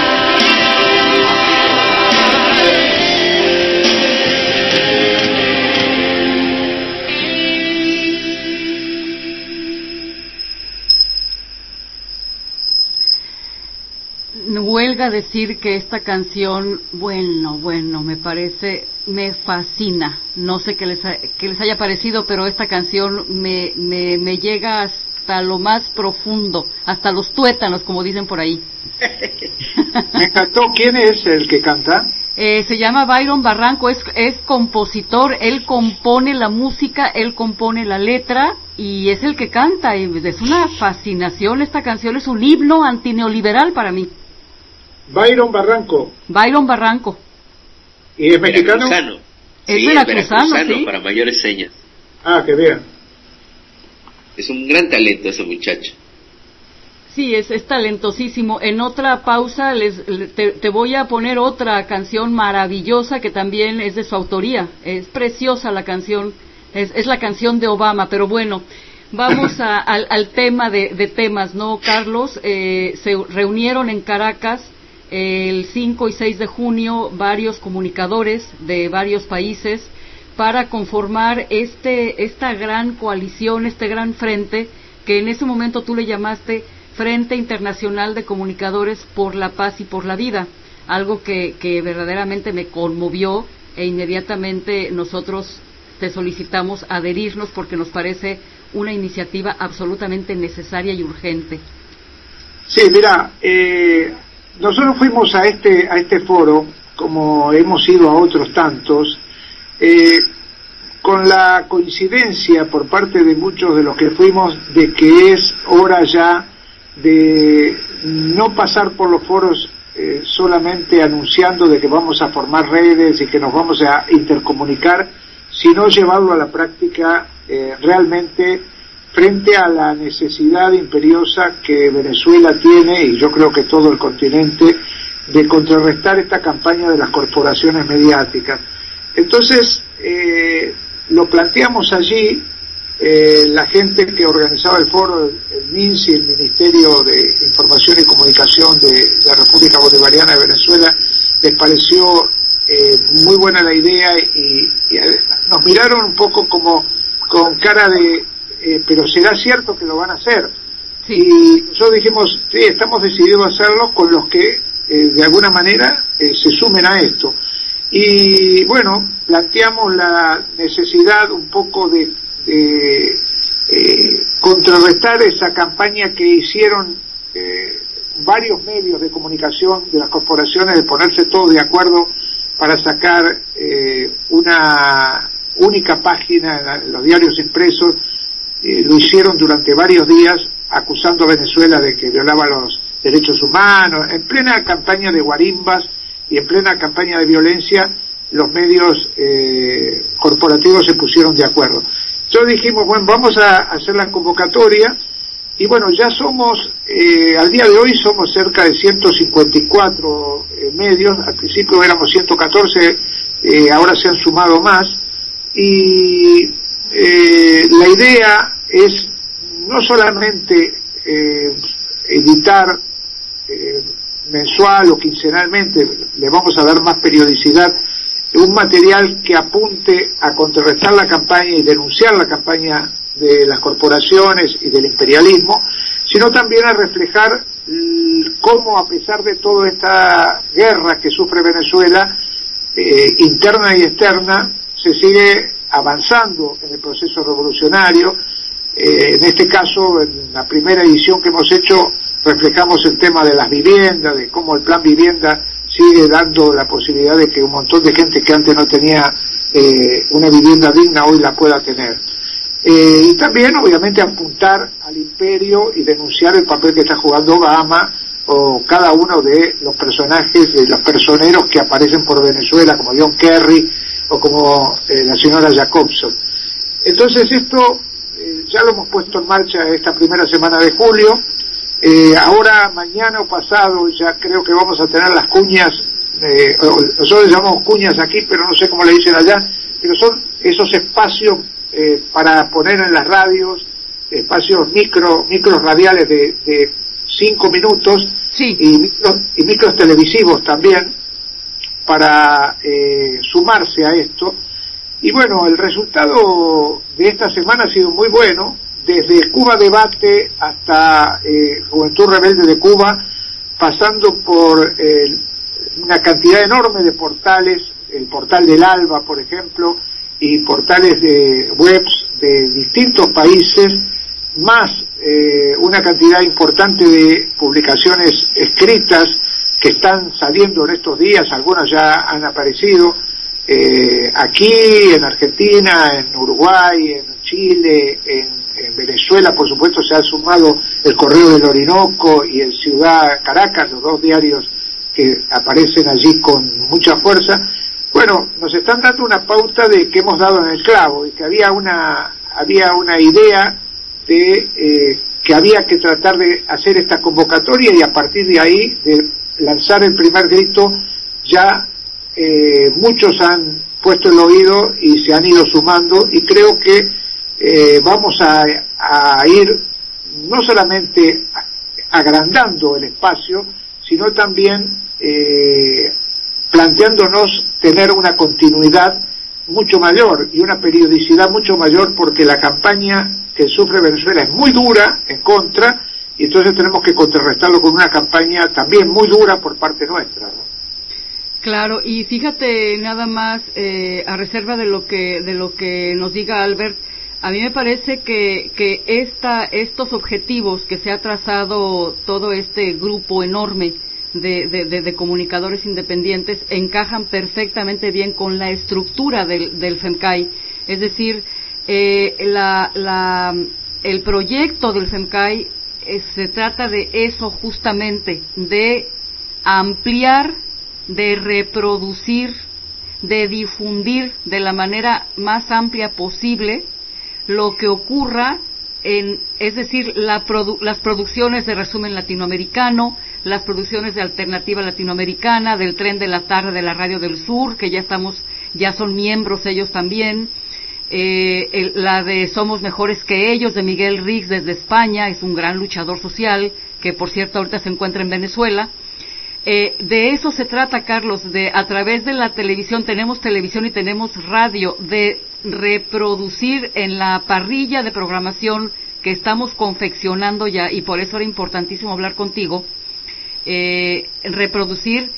Huelga decir que esta canción, bueno, me fascina. No sé qué les haya parecido, pero esta canción me llega hasta lo más profundo, hasta los tuétanos, como dicen por ahí. Me encantó. ¿Quién es el que canta? Se llama Byron Barranco, es compositor, él compone la música, él compone la letra y es el que canta. Y es una fascinación, esta canción es un himno antineoliberal para mí. Byron Barranco. Byron Barranco. ¿Y es mexicano? Es sí, veracruzano, ¿sí? Para mayores señas. Ah, qué bien. Es un gran talento ese muchacho. Sí, es talentosísimo. En otra pausa te voy a poner otra canción maravillosa que también es de su autoría. Es preciosa la canción, es la canción de Obama, pero bueno, vamos al tema de temas, ¿no, Carlos? Se reunieron en Caracas el 5 y 6 de junio varios comunicadores de varios países para conformar esta gran coalición, este gran frente que en ese momento tú le llamaste Frente Internacional de Comunicadores por la Paz y por la Vida, algo que verdaderamente me conmovió e inmediatamente nosotros te solicitamos adherirnos porque nos parece una iniciativa absolutamente necesaria y urgente. Sí, mira, nosotros fuimos a este foro, como hemos ido a otros tantos, con la coincidencia por parte de muchos de los que fuimos de que es hora ya de no pasar por los foros solamente anunciando de que vamos a formar redes y que nos vamos a intercomunicar, sino llevarlo a la práctica realmente frente a la necesidad imperiosa que Venezuela tiene, y yo creo que todo el continente, de contrarrestar esta campaña de las corporaciones mediáticas. Entonces, lo planteamos allí, la gente que organizaba el foro, el MINSI, el Ministerio de Información y Comunicación de la República Bolivariana de Venezuela, les pareció muy buena la idea y nos miraron un poco como con cara de pero ¿será cierto que lo van a hacer? Sí. Y nosotros dijimos, sí, estamos decididos a hacerlo con los que de alguna manera se sumen a esto. Y bueno, planteamos la necesidad un poco de contrarrestar esa campaña que hicieron varios medios de comunicación de las corporaciones de ponerse todos de acuerdo para sacar una única página en los diarios impresos. Lo hicieron durante varios días acusando a Venezuela de que violaba los derechos humanos, en plena campaña de guarimbas y en plena campaña de violencia. Los medios corporativos se pusieron de acuerdo. Entonces dijimos, bueno, vamos a hacer la convocatoria y bueno, ya somos, al día de hoy somos cerca de 154 medios, al principio éramos 114, ahora se han sumado más y la idea es no solamente editar mensual o quincenalmente, le vamos a dar más periodicidad, un material que apunte a contrarrestar la campaña y denunciar la campaña de las corporaciones y del imperialismo, sino también a reflejar cómo, a pesar de toda esta guerra que sufre Venezuela, interna y externa, se sigue avanzando en el proceso revolucionario. En este caso, en la primera edición que hemos hecho, reflejamos el tema de las viviendas, de cómo el plan vivienda sigue dando la posibilidad de que un montón de gente que antes no tenía una vivienda digna hoy la pueda tener. Y también, obviamente, apuntar al imperio y denunciar el papel que está jugando Obama o cada uno de los personajes, de los personeros que aparecen por Venezuela, como John Kerry o como la señora Jacobson. Entonces esto ya lo hemos puesto en marcha esta primera semana de julio. Ahora, mañana o pasado, ya creo que vamos a tener las cuñas, nosotros llamamos cuñas aquí, pero no sé cómo le dicen allá, pero son esos espacios para poner en las radios, espacios micros radiales de 5 minutos, sí, y micros televisivos también, para sumarse a esto. Y bueno, el resultado de esta semana ha sido muy bueno, desde Cuba Debate hasta Juventud Rebelde de Cuba, pasando por una cantidad enorme de portales, el portal del Alba, por ejemplo, y portales de webs de distintos países, más una cantidad importante de publicaciones escritas que están saliendo en estos días, algunas ya han aparecido aquí, en Argentina, en Uruguay, en Chile, en Venezuela, por supuesto, se ha sumado el Correo del Orinoco y el Ciudad Caracas, los dos diarios que aparecen allí con mucha fuerza. Bueno, nos están dando una pauta de que hemos dado en el clavo y que había una idea de que había que tratar de hacer esta convocatoria, y a partir de ahí, de lanzar el primer grito, ya muchos han puesto el oído y se han ido sumando, y creo que vamos a ir no solamente agrandando el espacio, sino también planteándonos tener una continuidad mucho mayor y una periodicidad mucho mayor, porque la campaña que sufre Venezuela es muy dura en contra, y entonces tenemos que contrarrestarlo con una campaña también muy dura por parte nuestra, ¿no? Claro, y fíjate nada más, a reserva de lo que nos diga Albert, a mí me parece que estos objetivos que se ha trazado todo este grupo enorme de comunicadores independientes encajan perfectamente bien con la estructura del FEMCAI. Es decir, el proyecto del FEMCAI se trata de eso justamente, de ampliar, de reproducir, de difundir de la manera más amplia posible lo que ocurra es decir, las producciones de resumen latinoamericano, las producciones de alternativa latinoamericana, del Tren de la Tarde de la Radio del Sur, que ya son miembros ellos también, la de Somos Mejores que Ellos, de Miguel Riggs desde España, es un gran luchador social, que por cierto ahorita se encuentra en Venezuela. De eso se trata, Carlos, a través de la televisión, tenemos televisión y tenemos radio, de reproducir en la parrilla de programación que estamos confeccionando ya, y por eso era importantísimo hablar contigo, reproducir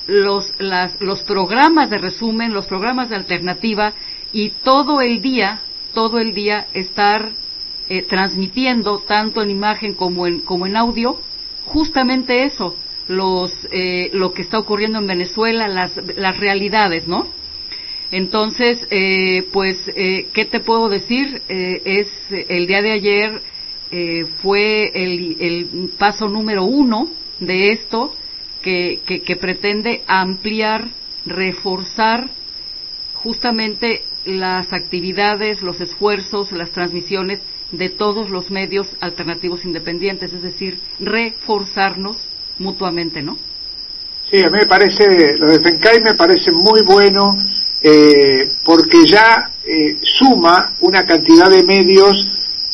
los programas de resumen, los programas de alternativa, y todo el día estar transmitiendo tanto en imagen como en audio, justamente eso, lo que está ocurriendo en Venezuela, las realidades, ¿no? Entonces, ¿qué te puedo decir? El día de ayer fue el paso número 1 de esto, que pretende ampliar, reforzar justamente las actividades, los esfuerzos, las transmisiones de todos los medios alternativos independientes, es decir, reforzarnos mutuamente, ¿no? Sí, a mí me parece, lo de FEMCAI me parece muy bueno, porque ya suma una cantidad de medios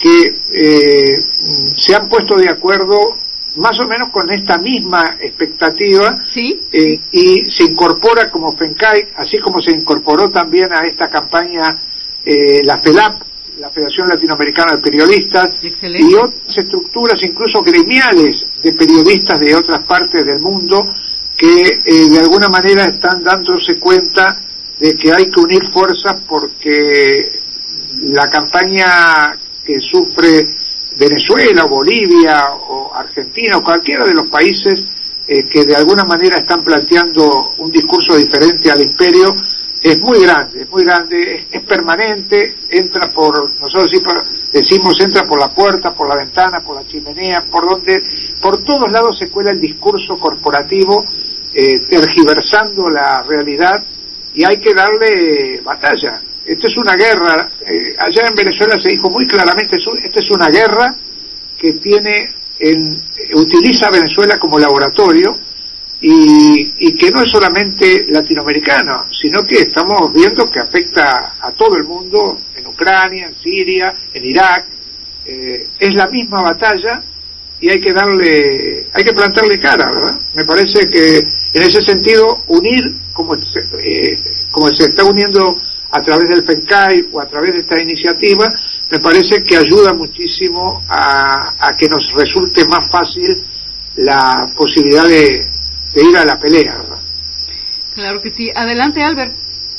que se han puesto de acuerdo más o menos con esta misma expectativa. ¿Sí? Y se incorpora como FEMCAI, así como se incorporó también a esta campaña la FELAP, la Federación Latinoamericana de Periodistas. Excelente. Y otras estructuras, incluso gremiales, de periodistas de otras partes del mundo, que de alguna manera están dándose cuenta de que hay que unir fuerzas, porque la campaña que sufre Venezuela o Bolivia o Argentina o cualquiera de los países que de alguna manera están planteando un discurso diferente al imperio, es muy grande, es permanente, entra por, nosotros decimos entra por la puerta, por la ventana, por la chimenea, por todos lados se cuela el discurso corporativo, tergiversando la realidad, y hay que darle batalla. Esto es una guerra, allá en Venezuela se dijo muy claramente, esta es una guerra que utiliza a Venezuela como laboratorio, y que no es solamente latinoamericano, sino que estamos viendo que afecta a todo el mundo, en Ucrania, en Siria, en Irak. Es la misma batalla y hay que plantarle cara, ¿verdad? Me parece que en ese sentido unir, como se está uniendo a través del FENCAI o a través de esta iniciativa, me parece que ayuda muchísimo a que nos resulte más fácil la posibilidad de ir a la pelea, ¿verdad? Claro que sí. Adelante, Albert.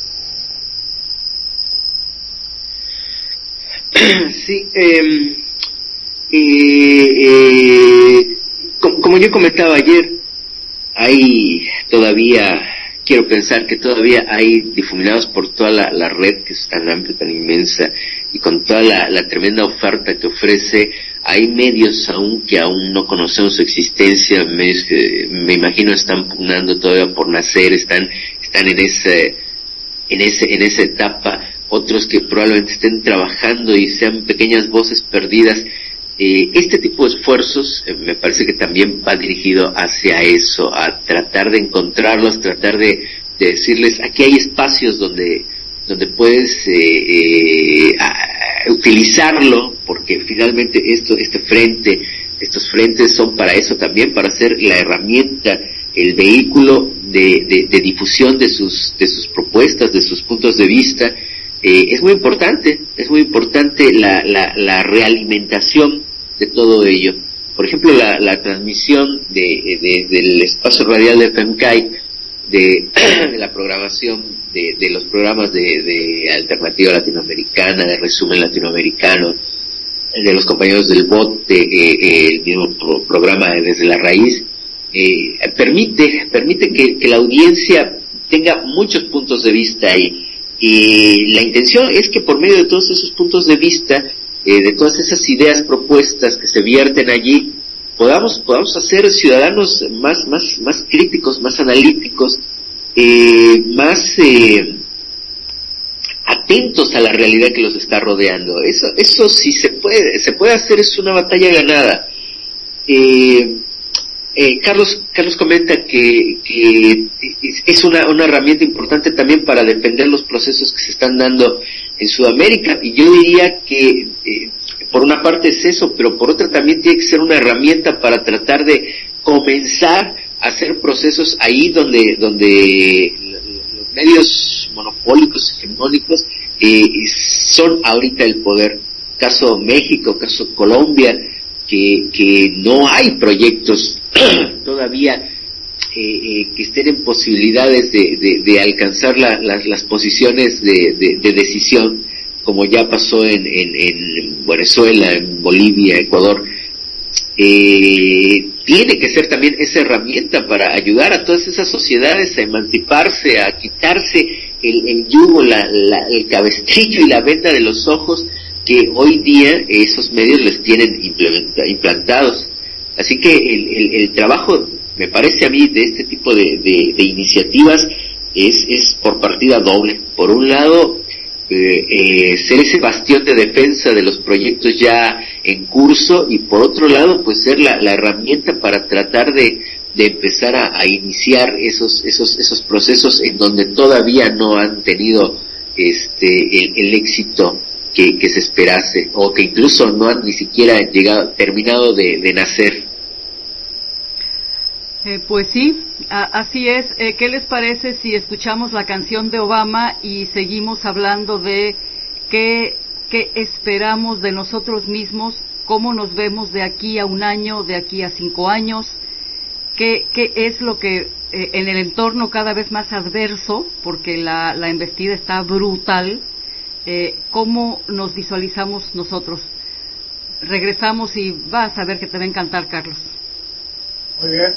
Sí, como yo comentaba ayer, quiero pensar que todavía hay difuminados por toda la red, que es tan amplia, tan inmensa, y con toda la tremenda oferta que ofrece, hay medios que aún no conocemos su existencia, medios que me imagino están pugnando todavía por nacer, están en esa etapa, otros que probablemente estén trabajando y sean pequeñas voces perdidas. Este tipo de esfuerzos me parece que también va dirigido hacia eso, a tratar de encontrarlos, tratar de decirles, aquí hay espacios donde puedes utilizarlo, porque finalmente estos frentes son para eso también, para ser la herramienta, el vehículo de difusión de sus propuestas, de sus puntos de vista. Es muy importante la realimentación de todo ello. Por ejemplo, la transmisión desde el espacio radial de FEMCAI, de la programación de los programas de alternativa latinoamericana, de resumen latinoamericano, de los compañeros del BOT, el mismo programa Desde la Raíz, permite que la audiencia tenga muchos puntos de vista ahí. Y la intención es que por medio de todos esos puntos de vista, de todas esas ideas propuestas que se vierten allí, podamos hacer ciudadanos más críticos, más analíticos, más atentos a la realidad que los está rodeando. Eso sí se puede hacer, es una batalla ganada. Carlos comenta que es una herramienta importante también para defender los procesos que se están dando en Sudamérica, y yo diría que por una parte es eso, pero por otra también tiene que ser una herramienta para tratar de comenzar a hacer procesos ahí donde los medios monopólicos, hegemónicos, son ahorita el poder. Caso México, caso Colombia, que no hay proyectos todavía que estén en posibilidades de alcanzar las posiciones de decisión, como ya pasó en Venezuela, en Bolivia, Ecuador. Tiene que ser también esa herramienta para ayudar a todas esas sociedades a emanciparse, a quitarse el yugo, el cabestrillo y la venda de los ojos que hoy día esos medios les tienen implantados. Así que el trabajo, me parece a mí, de este tipo de iniciativas es por partida doble. Por un lado, ser ese bastión de defensa de los proyectos ya en curso, y por otro lado, pues ser la herramienta para tratar de empezar a iniciar esos procesos en donde todavía no han tenido el éxito que se esperase, o que incluso no han ni siquiera terminado de nacer. Pues sí, así es. ¿Qué les parece si escuchamos la canción de Obama y seguimos hablando de qué esperamos de nosotros mismos, cómo nos vemos de aquí a un año, de aquí a 5 años, qué es lo que en el entorno cada vez más adverso, porque la embestida está brutal, cómo nos visualizamos nosotros? Regresamos y vas a ver que te va a encantar, Carlos. Muy bien.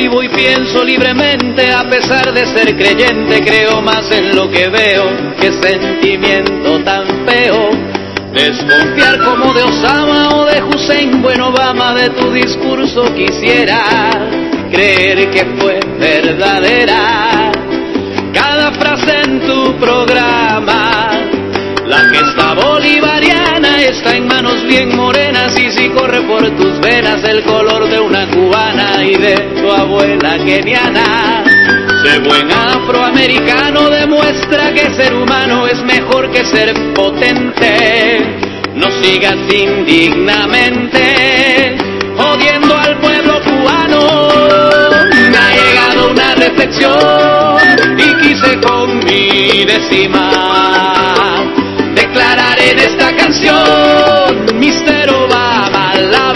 vivo y pienso libremente, a pesar de ser creyente, creo más en lo que veo, qué sentimiento tan feo. Desconfiar como de Osama o de Hussein, buen Obama, de tu discurso quisiera creer que fue verdadera cada frase en tu programa. La gesta bolivariana está en manos bien morenas, y si corre por tus venas el color de una cubana y de tu abuela keniana. Sé buen afroamericano, demuestra que ser humano es mejor que ser potente. No sigas indignamente jodiendo al pueblo cubano. Me ha llegado una reflexión y quise con mi décima declarar en esta canción, Mr. Obama, la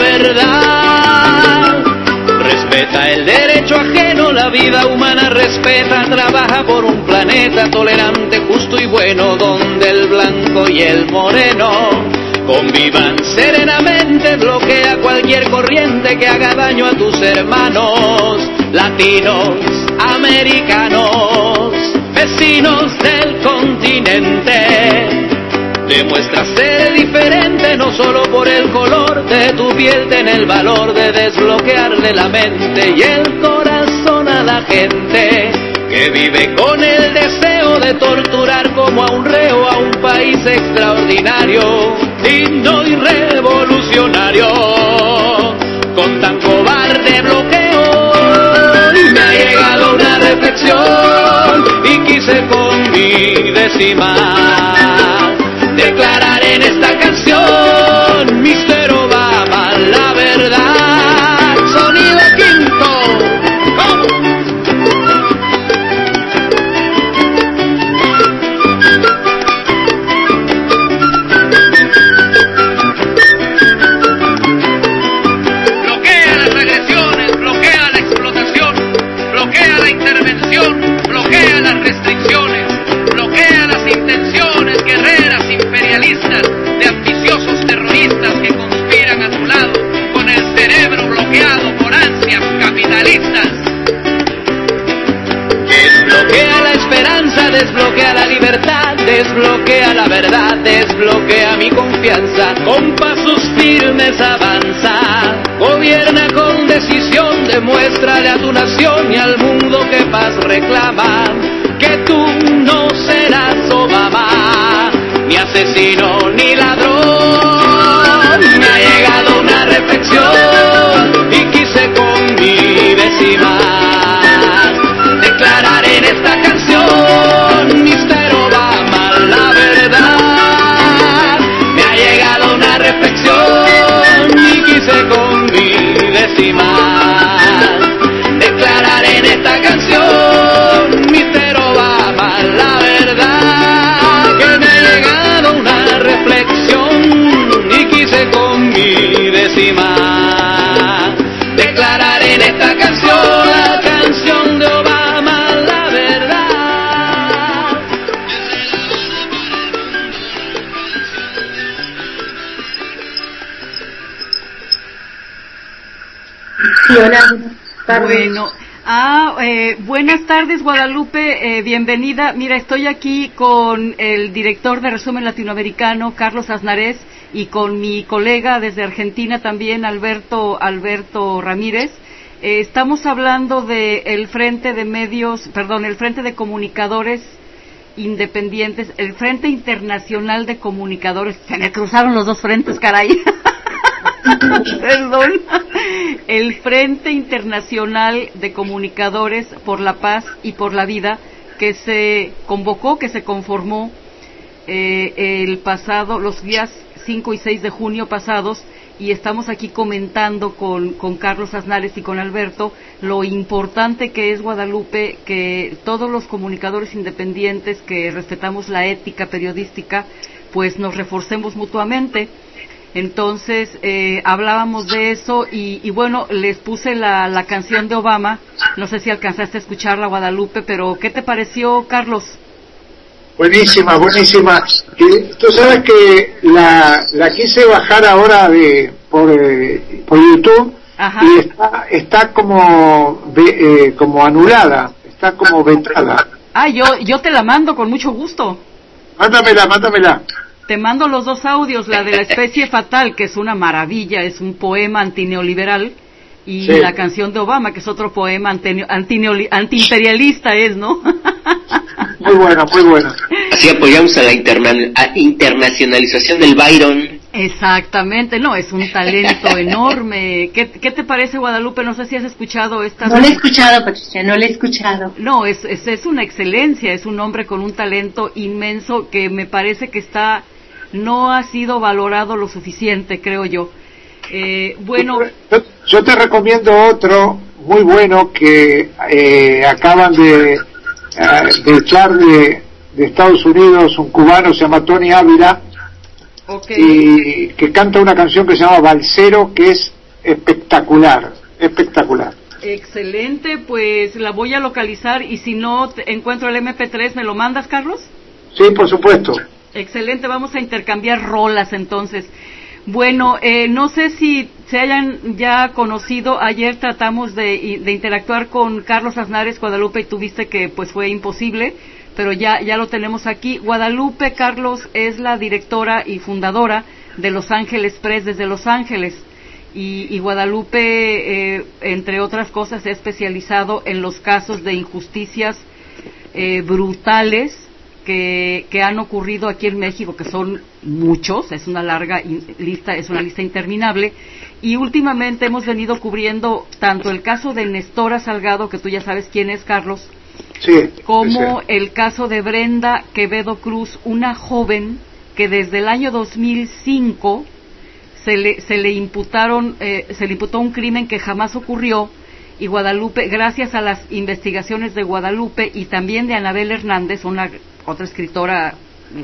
verdad. Respeta el derecho ajeno, la vida humana respeta, trabaja por un planeta tolerante, justo y bueno, donde el blanco y el moreno convivan serenamente. Bloquea cualquier corriente que haga daño a tus hermanos latinos, americanos, vecinos del continente. Demuestra ser diferente, no solo por el color de tu piel, ten el valor de desbloquearle la mente y el corazón a la gente que vive con el deseo de torturar como a un reo a un país extraordinario, digno y revolucionario. Con tan cobarde bloqueo me ha llegado una reflexión y quise con mi décima declarar en esta canción, Mr. Obama, la verdad. Sonido quinto. ¡Vamos! Bloquea las agresiones, bloquea la explotación, bloquea la intervención, bloquea las restricciones, bloquea las intenciones guerreras imperialistas de ambiciosos terroristas que conspiran a tu lado con el cerebro bloqueado por ansias capitalistas. Desbloquea la esperanza, desbloquea la libertad, desbloquea la verdad, desbloquea mi confianza. Con pasos firmes avanza, gobierna con decisión, demuéstrale a tu nación y al mundo que paz reclama, que tú no serás Obama, ni asesino ni ladrón. Me ha llegado una reflexión y quise con mi décima declarar en esta canción, Mr. Obama, la verdad. Me ha llegado una reflexión y quise con mi décima declarar en esta canción, Mr. Obama, la verdad. Que me ha llegado una reflexión y quise con mi décima declarar en esta canción, la canción de Obama, la verdad. Sí, hola. Bueno, buenas tardes, Guadalupe, bienvenida. Mira, estoy aquí con el director de Resumen Latinoamericano, Carlos Aznarés, y con mi colega desde Argentina también, Alberto Ramírez. Estamos hablando de el Frente de Comunicadores Independientes, el Frente Internacional de Comunicadores. Se me cruzaron los dos frentes, caray. Perdón. El Frente Internacional de Comunicadores por la Paz y por la Vida, que se conformó los días 5 y 6 de junio pasados, y estamos aquí comentando con Carlos Aznarés y con Alberto lo importante que es, Guadalupe, que todos los comunicadores independientes que respetamos la ética periodística, pues nos reforcemos mutuamente. Entonces, hablábamos de eso y bueno, les puse la canción de Obama. No sé si alcanzaste a escucharla, Guadalupe, pero ¿qué te pareció, Carlos? Buenísima. Tú sabes que la quise bajar ahora por YouTube Ajá. Y está como como anulada, está como vetada. Yo te la mando con mucho gusto. Mándamela. Te mando los 2 audios, la de La especie fatal, que es una maravilla, es un poema antineoliberal, y sí, la canción de Obama, que es otro poema antiimperialista, ¿no? Muy buena. Así apoyamos a la internacionalización del Byron. Exactamente, no, es un talento enorme. ¿Qué te parece, Guadalupe? No sé si has escuchado esta... No la he escuchado, Patricia, no la he escuchado. No, es una excelencia, es un hombre con un talento inmenso que me parece que no ha sido valorado lo suficiente, creo yo. Bueno... Yo te recomiendo otro muy bueno que acaban de echar de Estados Unidos, un cubano, se llama Tony Ávila. Okay. Y que canta una canción que se llama Balsero, que es espectacular. Excelente, pues la voy a localizar, y si no encuentro el MP3, ¿me lo mandas, Carlos? Sí, por supuesto. Excelente, vamos a intercambiar rolas entonces. Bueno, no sé si se hayan ya conocido, ayer tratamos de interactuar con Carlos Aznares, Guadalupe, y tuviste que pues fue imposible, pero ya lo tenemos aquí. Guadalupe, Carlos, es la directora y fundadora de Los Ángeles Press desde Los Ángeles, y Guadalupe, entre otras cosas, se ha especializado en los casos de injusticias brutales que han ocurrido aquí en México, que son muchos, es una larga lista, es una lista interminable, y últimamente hemos venido cubriendo tanto el caso de Nestora Salgado, que tú ya sabes quién es, Carlos, sí, como el caso de Brenda Quevedo Cruz, una joven que desde el año 2005 se le imputó un crimen que jamás ocurrió, y Guadalupe, gracias a las investigaciones de Guadalupe y también de Anabel Hernández, otra escritora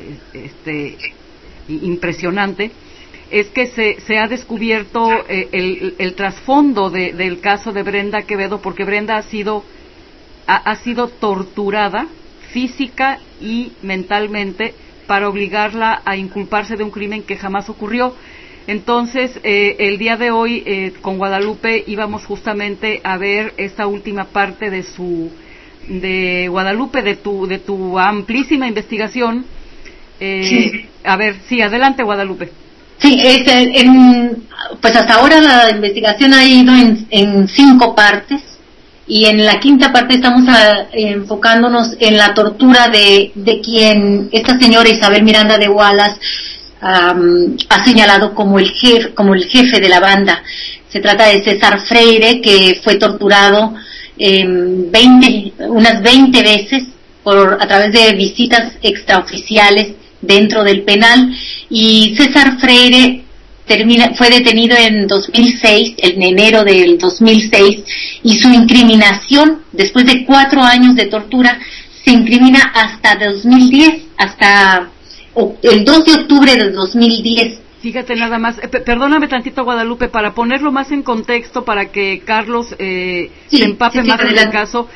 impresionante, es que se ha descubierto el trasfondo del caso de Brenda Quevedo, porque Brenda ha sido torturada física y mentalmente para obligarla a inculparse de un crimen que jamás ocurrió. Entonces, el día de hoy, con Guadalupe, íbamos justamente a ver esta última parte de Guadalupe, de tu amplísima investigación. Sí. A ver, sí, adelante, Guadalupe. Sí, pues hasta ahora la investigación ha ido en 5 partes, y en la 5ª parte estamos enfocándonos en la tortura de quien esta señora Isabel Miranda de Wallace ha señalado como el jefe de la banda. Se trata de César Freire, que fue torturado unas 20 veces a través de visitas extraoficiales dentro del penal, y César Freire fue detenido en 2006, en enero del 2006, y su incriminación, después de 4 años de tortura, se incrimina hasta 2010, hasta el 2 de octubre de 2010. Fíjate nada más, perdóname tantito, Guadalupe, para ponerlo más en contexto, para que Carlos se empape más en el caso.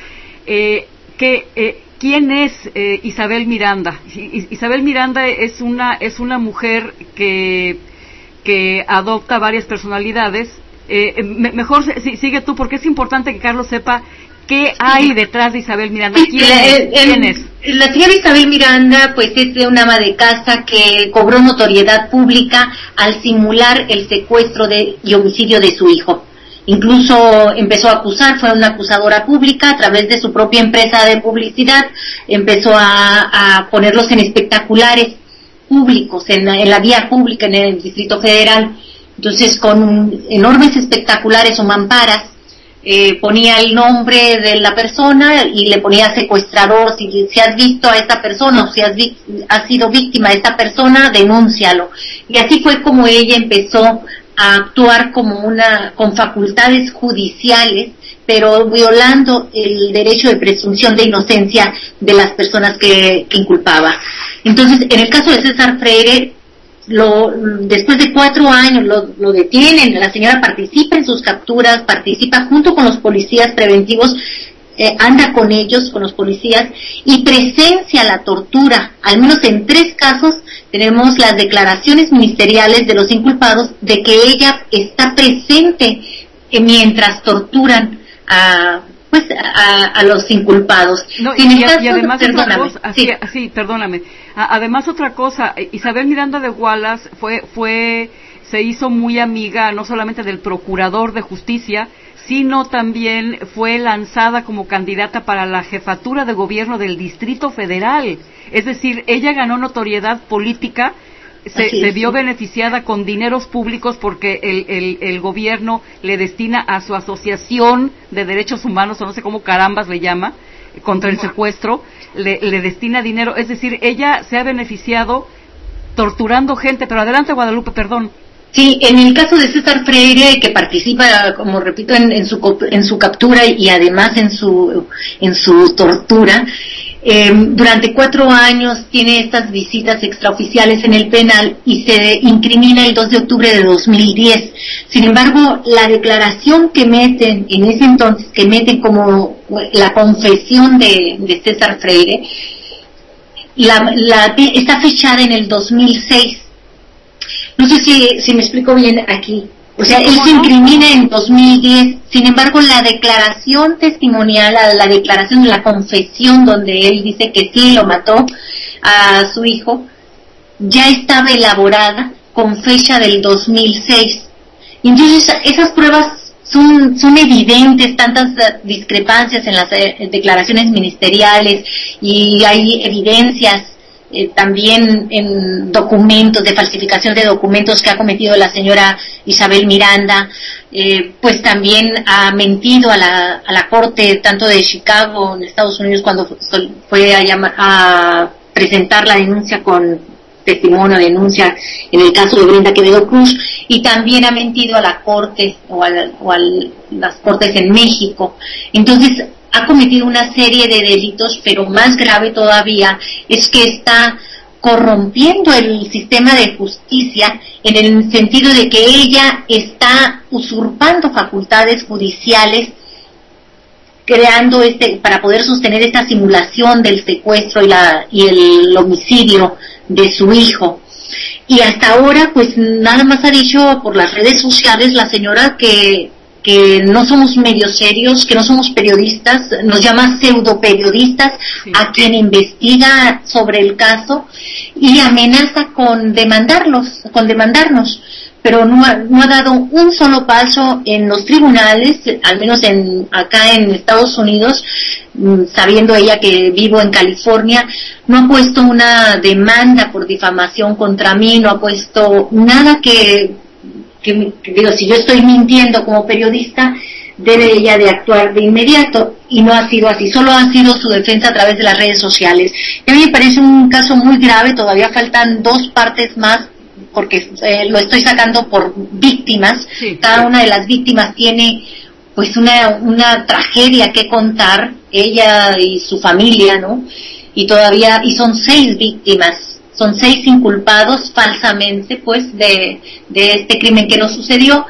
¿Quién es Isabel Miranda? Isabel Miranda es una mujer que adopta varias personalidades. Mejor sigue tú, porque es importante que Carlos sepa qué hay detrás de Isabel Miranda. ¿Quién es? La señora Isabel Miranda, pues, es de una ama de casa que cobró notoriedad pública al simular el secuestro y homicidio de su hijo. Incluso empezó a acusar, fue una acusadora pública a través de su propia empresa de publicidad, empezó a ponerlos en espectaculares públicos, en la vía pública en el Distrito Federal. Entonces, con enormes espectaculares o mamparas, ponía el nombre de la persona y le ponía secuestrador. Si has visto a esta persona, o si has sido víctima de esta persona, denúncialo. Y así fue como ella empezó a actuar con facultades judiciales, pero violando el derecho de presunción de inocencia de las personas que inculpaba. Entonces, en el caso de César Freire, después de 4 años lo detienen, la señora participa en sus capturas, participa junto con los policías preventivos, anda con ellos, con los policías, y presencia la tortura. Al menos en 3 casos tenemos las declaraciones ministeriales de los inculpados de que ella está presente mientras torturan a los inculpados. No, y además perdóname. Además otra cosa, Isabel Miranda de Wallace se hizo muy amiga no solamente del procurador de justicia, sino también fue lanzada como candidata para la jefatura de gobierno del Distrito Federal. Es decir, ella ganó notoriedad política, se vio beneficiada con dineros públicos porque el gobierno le destina a su asociación de derechos humanos, o no sé cómo carambas le llama, contra el secuestro, le destina dinero. Es decir, ella se ha beneficiado torturando gente. Pero adelante, Guadalupe, perdón. Sí, en el caso de César Freire, que participa, como repito, en su captura y además en su tortura, durante 4 años tiene estas visitas extraoficiales en el penal y se incrimina el 2 de octubre de 2010. Sin embargo, la declaración que meten en ese entonces, que meten como la confesión de César Freire, está fechada en el 2006. No sé si me explico bien aquí. O sea, él se incrimina en 2010. Sin embargo, la declaración testimonial, la declaración de la confesión donde él dice que sí lo mató a su hijo, ya estaba elaborada con fecha del 2006. Entonces, esas pruebas son evidentes, tantas discrepancias en las declaraciones ministeriales, y hay evidencias también en documentos, de falsificación de documentos que ha cometido la señora Isabel Miranda. Pues también ha mentido a la corte tanto de Chicago en Estados Unidos cuando fue a presentar la denuncia con testimonio, denuncia en el caso de Brenda Quevedo Cruz, y también ha mentido a la corte o a las cortes en México. Entonces ha cometido una serie de delitos, pero más grave todavía es que está corrompiendo el sistema de justicia, en el sentido de que ella está usurpando facultades judiciales, creando para poder sostener esta simulación del secuestro y el homicidio de su hijo. Y hasta ahora, pues nada más ha dicho por las redes sociales la señora que no somos medios serios, que no somos periodistas, nos llama pseudoperiodistas a quien investiga sobre el caso, y amenaza con demandarnos, pero no ha dado un solo paso en los tribunales, al menos acá en Estados Unidos, sabiendo ella que vivo en California. No ha puesto una demanda por difamación contra mí, no ha puesto nada que digo, si yo estoy mintiendo como periodista, debe ella de actuar de inmediato, y no ha sido así, solo ha sido su defensa a través de las redes sociales. Y a mí me parece un caso muy grave. Todavía faltan 2 partes más, porque lo estoy sacando por víctimas. Cada una de las víctimas tiene pues una tragedia que contar, ella y su familia, ¿no? Y son 6 víctimas. Son 6 inculpados falsamente, pues, de este crimen que no sucedió.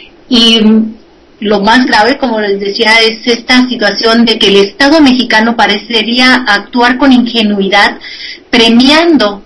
Y lo más grave, como les decía, es esta situación de que el Estado mexicano parecería actuar con ingenuidad, premiando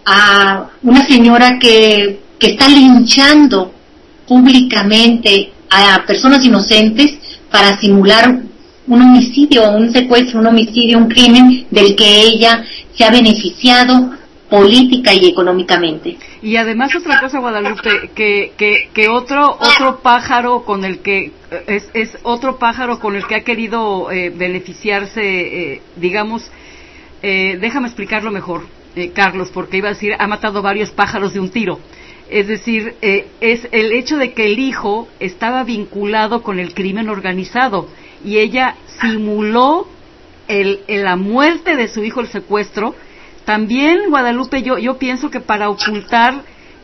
a una señora que está linchando públicamente a personas inocentes para simular un homicidio, un secuestro, un crimen del que ella se ha beneficiado política y económicamente. Y además otra cosa, Guadalupe, que otro pájaro con el que es otro pájaro con el que ha querido beneficiarse, digamos, déjame explicarlo mejor, Carlos, porque iba a decir, ha matado varios pájaros de un tiro. Es decir, es el hecho de que el hijo estaba vinculado con el crimen organizado y ella simuló la muerte de su hijo, el secuestro. También, Guadalupe, yo pienso que para ocultar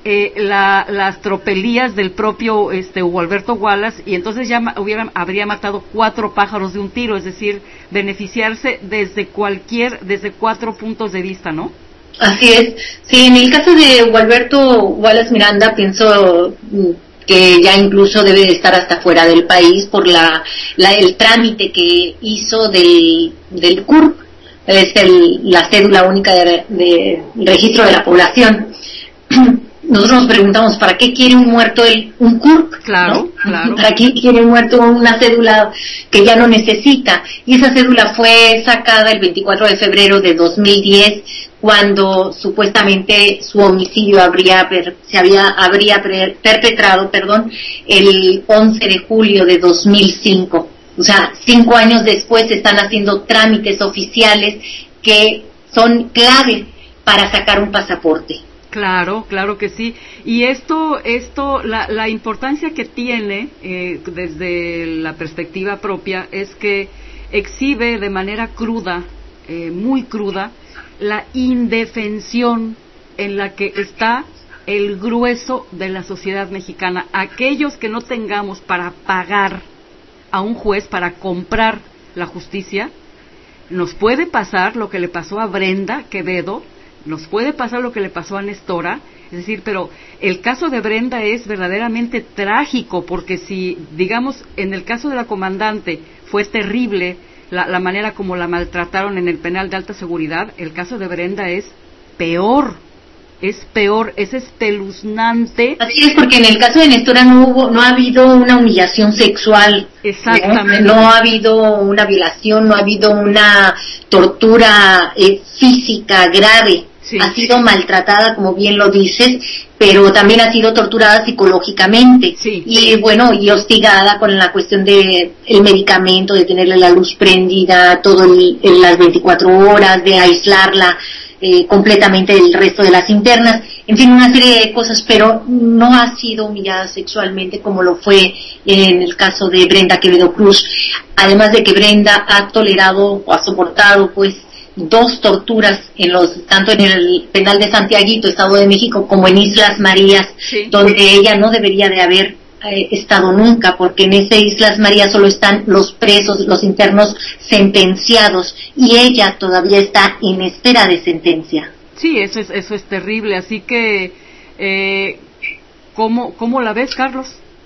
las tropelías del propio Hugo Alberto Wallace, y entonces ya habría matado 4 pájaros de un tiro, es decir, beneficiarse desde 4 puntos de vista, ¿no? Así es. Sí, en el caso de Hugo Alberto Wallace Miranda, pienso que ya incluso debe de estar hasta fuera del país por el trámite que hizo del CURP, es la cédula única de registro de la población. nosotros nos preguntamos, ¿para qué quiere un muerto un CURP? Claro, ¿no? claro. ¿Para qué quiere un muerto una cédula que ya no necesita? Y esa cédula fue sacada el 24 de febrero de 2010, cuando supuestamente su homicidio habría perpetrado, el 11 de julio de 2005. O sea, 5 años después se están haciendo trámites oficiales que son clave para sacar un pasaporte. Claro, claro que sí. Y esto, la importancia que tiene desde la perspectiva propia es que exhibe de manera cruda, muy cruda, la indefensión en la que está el grueso de la sociedad mexicana. Aquellos que no tengamos para pagar a un juez, para comprar la justicia, nos puede pasar lo que le pasó a Brenda Quevedo, nos puede pasar lo que le pasó a Nestora, es decir, pero el caso de Brenda es verdaderamente trágico, porque si, digamos, en el caso de la comandante fue terrible la manera como la maltrataron en el penal de alta seguridad, el caso de Brenda es peor, es espeluznante. Así es, porque en el caso de Nestora no ha habido una humillación sexual. Exactamente. No ha habido una violación, no ha habido una tortura física grave. Sí. Ha sido maltratada, como bien lo dices, pero también ha sido torturada psicológicamente. Sí. Y bueno, y hostigada con la cuestión de el medicamento, de tenerle la luz prendida las 24 horas, de aislarla completamente del resto de las internas, en fin, una serie de cosas, pero no ha sido humillada sexualmente como lo fue en el caso de Brenda Quevedo Cruz. Además de que Brenda ha tolerado o ha soportado pues 2 torturas tanto en el penal de Santiaguito, Estado de México, como en Islas Marías, sí, donde ella no debería de haber estado nunca, porque en ese Islas Marías solo están los presos, los internos sentenciados, y ella todavía está en espera de sentencia. Sí, eso es terrible, así que ¿cómo la ves, Carlos?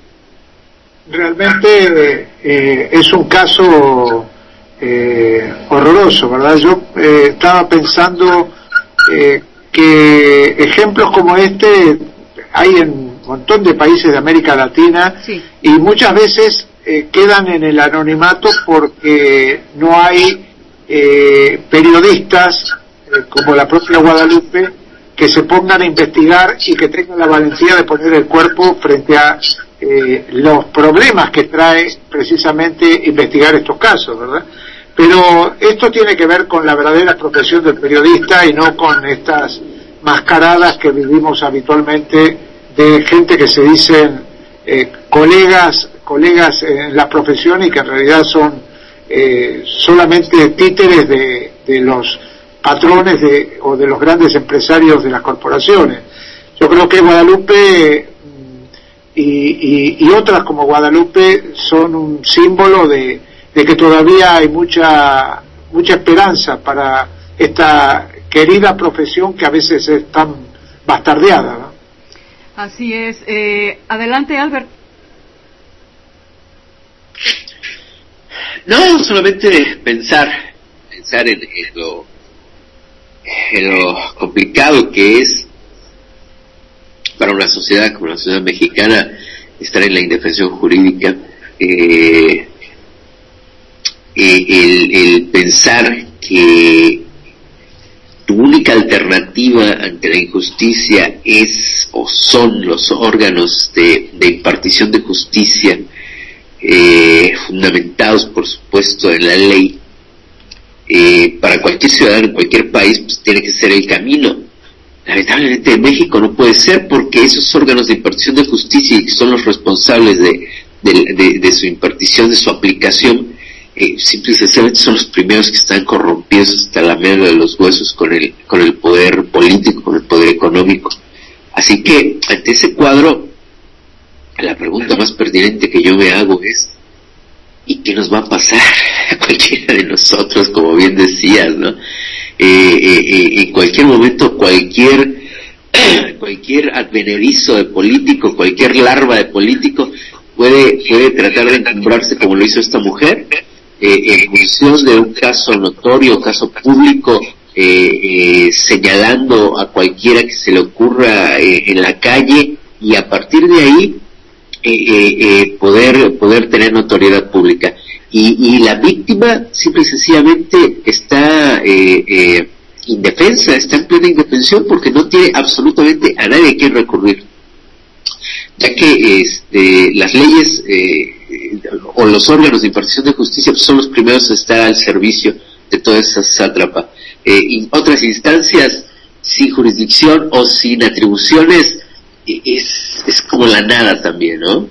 Realmente es un caso horroroso, ¿verdad? Yo estaba pensando que ejemplos como este hay en un montón de países de América Latina, sí, y muchas veces quedan en el anonimato porque no hay periodistas como la propia Guadalupe que se pongan a investigar y que tengan la valentía de poner el cuerpo frente a los problemas que trae precisamente investigar estos casos, ¿verdad? Pero esto tiene que ver con la verdadera profesión del periodista y no con estas mascaradas que vivimos habitualmente de gente que se dicen colegas en la profesión y que en realidad son solamente títeres de los patrones o de los grandes empresarios de las corporaciones. Yo creo que Guadalupe y otras como Guadalupe son un símbolo de que todavía hay mucha esperanza para esta querida profesión que a veces es tan bastardeada, ¿no? Así es. Adelante, Albert. No, solamente pensar en lo complicado que es para una sociedad como la sociedad mexicana estar en la indefensión jurídica, el pensar que tu única alternativa ante la injusticia es o son los órganos de impartición de justicia, fundamentados por supuesto en la ley, para cualquier ciudadano en cualquier país pues tiene que ser el camino. Lamentablemente en México no puede ser, porque esos órganos de impartición de justicia, que son los responsables de su impartición, de su aplicación, simple y sencillamente son los primeros que están corrompidos hasta la médula de los huesos con el poder político, con el poder económico. Así que ante ese cuadro, la pregunta más pertinente que yo me hago es: ¿y qué nos va a pasar a cualquiera de nosotros? Como bien decías, ¿no? En cualquier momento, cualquier advenedizo de político, cualquier larva de político puede tratar de encumbrarse como lo hizo esta mujer, en función de un caso notorio, caso público, señalando a cualquiera que se le ocurra en la calle, y a partir de ahí poder tener notoriedad pública. Y la víctima simple y sencillamente está indefensa, está en plena indefensión, porque no tiene absolutamente a nadie a quien recurrir, ya que las leyes o los órganos de impartición de justicia pues, son los primeros a estar al servicio de toda esa sátrapa. Y otras instancias sin jurisdicción o sin atribuciones es como la nada también, ¿no?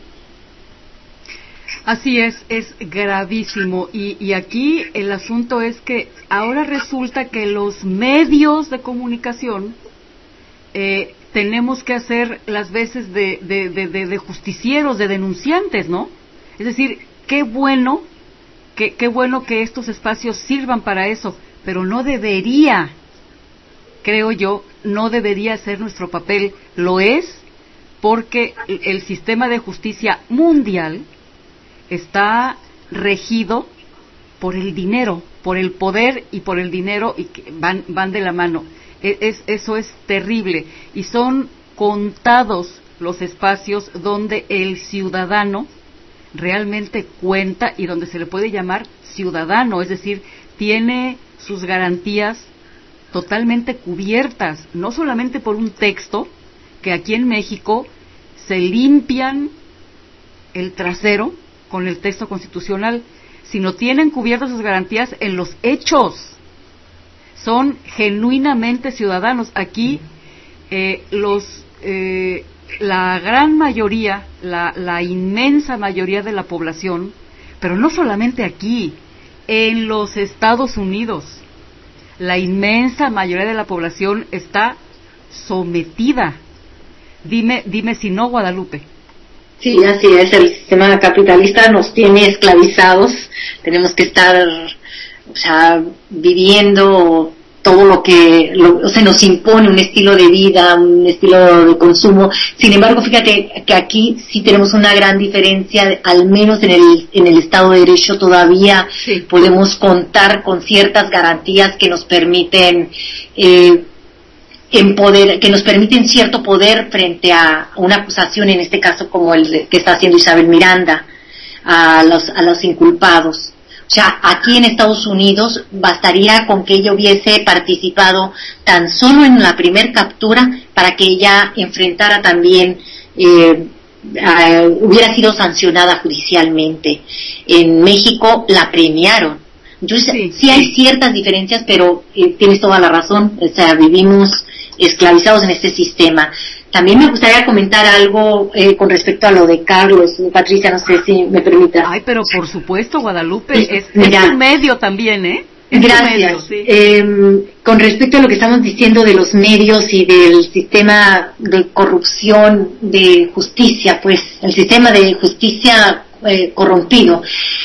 Así es gravísimo. Y aquí el asunto es que ahora resulta que los medios de comunicación tenemos que hacer las veces de justicieros, de denunciantes, ¿no? Es decir, qué bueno que estos espacios sirvan para eso, pero no debería, creo yo, no debería ser nuestro papel. Lo es porque el sistema de justicia mundial está regido por el dinero, por el poder y por el dinero, y que van de la mano. Eso es terrible, y son contados los espacios donde el ciudadano realmente cuenta y donde se le puede llamar ciudadano, es decir, tiene sus garantías totalmente cubiertas, no solamente por un texto, que aquí en México se limpian el trasero con el texto constitucional, sino tienen cubiertas sus garantías en los hechos. Son genuinamente ciudadanos. Aquí la gran mayoría, la inmensa mayoría de la población, pero no solamente aquí, en los Estados Unidos, la inmensa mayoría de la población está sometida. Dime si no, Guadalupe. Sí, así es, el sistema capitalista nos tiene esclavizados, tenemos que estar, viviendo todo lo que nos impone, un estilo de vida, un estilo de consumo. Sin embargo, fíjate que aquí sí tenemos una gran diferencia, al menos en el Estado de Derecho todavía sí podemos contar con ciertas garantías que nos permiten que nos permiten cierto poder frente a una acusación, en este caso como el que está haciendo Isabel Miranda a los inculpados. O sea, aquí en Estados Unidos bastaría con que ella hubiese participado tan solo en la primer captura para que ella enfrentara también, hubiera sido sancionada judicialmente. En México la premiaron. Entonces, sí hay ciertas diferencias, pero tienes toda la razón, o sea, vivimos esclavizados en este sistema. También me gustaría comentar algo con respecto a lo de Carlos. Patricia, no sé si me permitas. Ay, pero por supuesto, Guadalupe, es un medio también, ¿eh? Gracias. Medio, sí. Con respecto a lo que estamos diciendo de los medios y del sistema de corrupción de justicia, pues el sistema de justicia corrompido.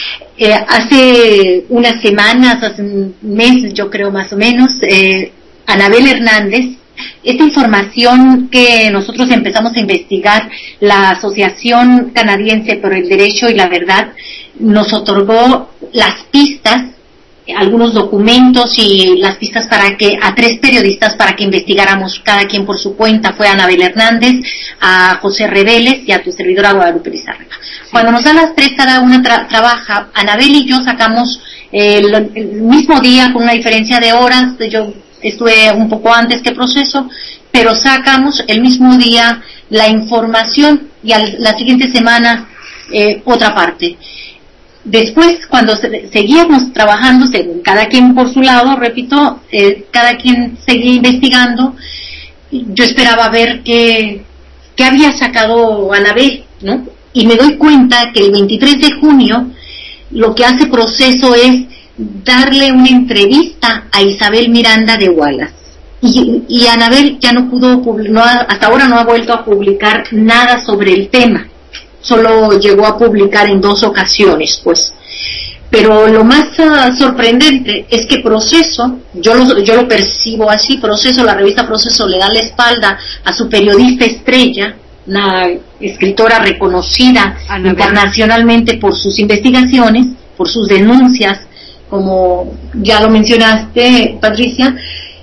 Hace unas semanas, hace un mes, yo creo más o menos, Anabel Hernández, esta información que nosotros empezamos a investigar, la Asociación Canadiense por el Derecho y la Verdad nos otorgó las pistas, algunos documentos y las pistas a 3 periodistas para que investigáramos cada quien por su cuenta. Fue Anabel Hernández, a José Reveles y a tu servidora Guadalupe Lizárraga. Cuando nos dan las 3, cada una trabaja. Anabel y yo sacamos el mismo día con una diferencia de horas. Yo estuve un poco antes que Proceso, pero sacamos el mismo día la información y la siguiente semana otra parte. Después, cuando seguíamos trabajando, cada quien por su lado, repito, cada quien seguía investigando, yo esperaba ver qué había sacado Anabel, ¿no? Y me doy cuenta que el 23 de junio lo que hace Proceso es darle una entrevista a Isabel Miranda de Wallace. Y Anabel ya no pudo, hasta ahora no ha vuelto a publicar nada sobre el tema. Solo llegó a publicar en 2 ocasiones, pues. Pero lo más sorprendente es que Proceso, yo lo percibo así, Proceso, la revista Proceso le da la espalda a su periodista estrella, una escritora reconocida internacionalmente por sus investigaciones, por sus denuncias, como ya lo mencionaste, Patricia,